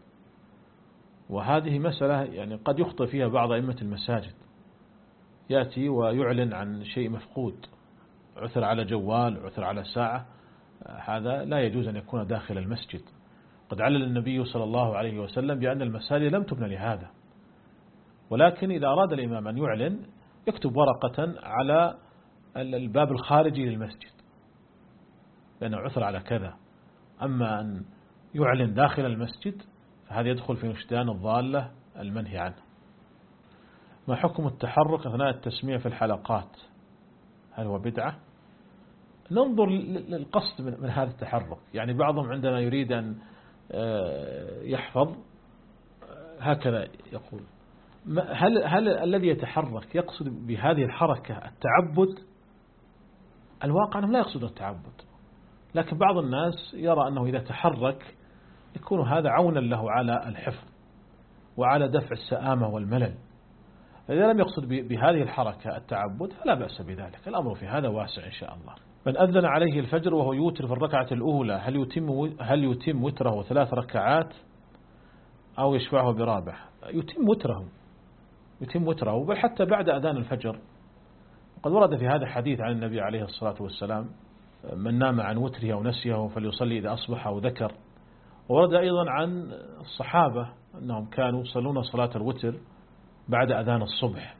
وهذه مسألة يعني قد يخطئ فيها بعض أئمة المساجد، يأتي ويعلن عن شيء مفقود، عثر على جوال عثر على ساعة، هذا لا يجوز أن يكون داخل المسجد. قد علل النبي صلى الله عليه وسلم بأن المساجد لم تبنى لهذا، ولكن إذا أراد الإمام أن يعلن يكتب ورقة على الباب الخارجي للمسجد لأنه عثر على كذا. أما أن يعلن داخل المسجد فهذا يدخل في نشدان الضالة المنهي عنه. ما حكم التحرك أثناء التسميع في الحلقات؟ هل هو بدعة؟ ننظر للقصد من هذا التحرك، يعني بعضهم عندما يريد أن يحفظ هكذا يقول، هل, هل الذي يتحرك يقصد بهذه الحركة التعبد؟ الواقع أنه لا يقصد التعبد، لكن بعض الناس يرى أنه إذا تحرك يكون هذا عونا له على الحفظ وعلى دفع السآمة والملل. فإذا لم يقصد بهذه الحركة التعبد فلا بأس بذلك، الأمر في هذا واسع إن شاء الله. من أذن عليه الفجر وهو يوتر في الركعة الأولى هل يتم هل يتم وتره ثلاث ركعات أو يشفعه برابع؟ يتم وتره يتم وتره بل حتى بعد أذان الفجر. قد ورد في هذا حديث عن النبي عليه الصلاة والسلام: من نام عن وتره أو نسيه فليصلي إذا أصبح أو ذكر. ورد أيضا عن الصحابة أنهم كانوا يصلون صلاة الوتر بعد أذان الصبح،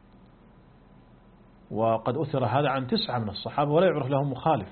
وقد أثر هذا عن تسعة من الصحابة ولا يعرف لهم مخالف.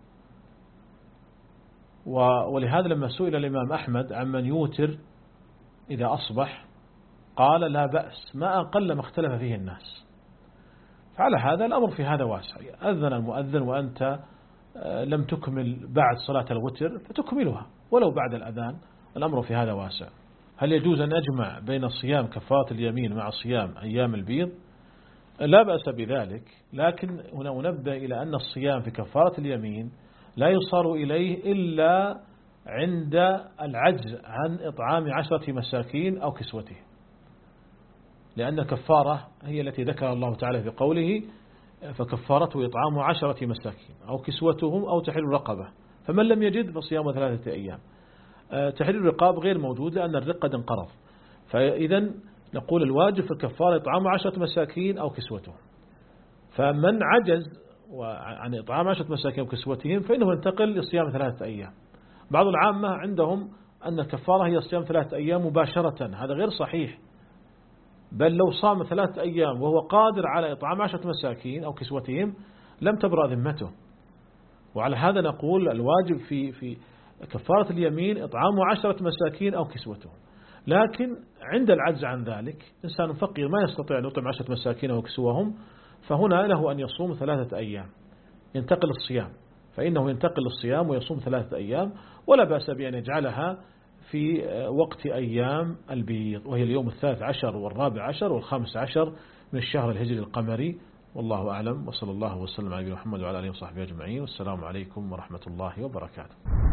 ولهذا لما سئل الإمام أحمد عن من يوتر إذا أصبح قال لا بأس ما أقل ما اختلف فيه الناس. فعلى هذا الأمر في هذا واسع، أذن المؤذن وأنت لم تكمل بعد صلاة الوتر فتكملها ولو بعد الأذان، الأمر في هذا واسع. هل يجوز أن أجمع بين صيام كفارة اليمين مع صيام أيام البيض؟ لا بأس بذلك، لكن هنا ننبه إلى أن الصيام في كفارة اليمين لا يصار إليه إلا عند العجز عن إطعام عشرة مساكين أو كسوته، لأن الكفارة هي التي ذكر الله تعالى في قوله: فكفارته إطعام عشرة مساكين أو كسوتهم أو تحرير رقبة، فمن لم يجد فصيام ثلاثة أيام. تحرير الرقاب غير موجود لأن الرق قد انقرض، فإذا نقول الواجب في الكفارة إطعام عشرة مساكين أو كسوتهم. فمن عجز عن إطعام عشرة مساكين أو كسوتهم فإنه ينتقل لصيام ثلاثة أيام. بعض العامة عندهم أن الكفارة هي صيام ثلاثة أيام مباشرة، هذا غير صحيح، بل لو صام ثلاثة أيام وهو قادر على إطعام عشرة مساكين أو كسوتهم لم تبرأ ذمته. وعلى هذا نقول الواجب في في كفارة اليمين إطعام عشرة مساكين أو كسوتهم، لكن عند العجز عن ذلك إنسان فقير ما يستطيع أن يطعم عشرة مساكين أو كسوهم، فهنا له أن يصوم ثلاثة أيام، ينتقل الصيام، فإنه ينتقل الصيام ويصوم ثلاثة أيام، ولا بأس بأن يجعلها في وقت أيام البيض، وهي اليوم الثالث عشر والرابع عشر والخامس عشر من الشهر الهجري القمري. والله أعلم، وصلى الله وسلم على نبينا محمد وعلى آله وصحبه أجمعين، والسلام عليكم ورحمة الله وبركاته.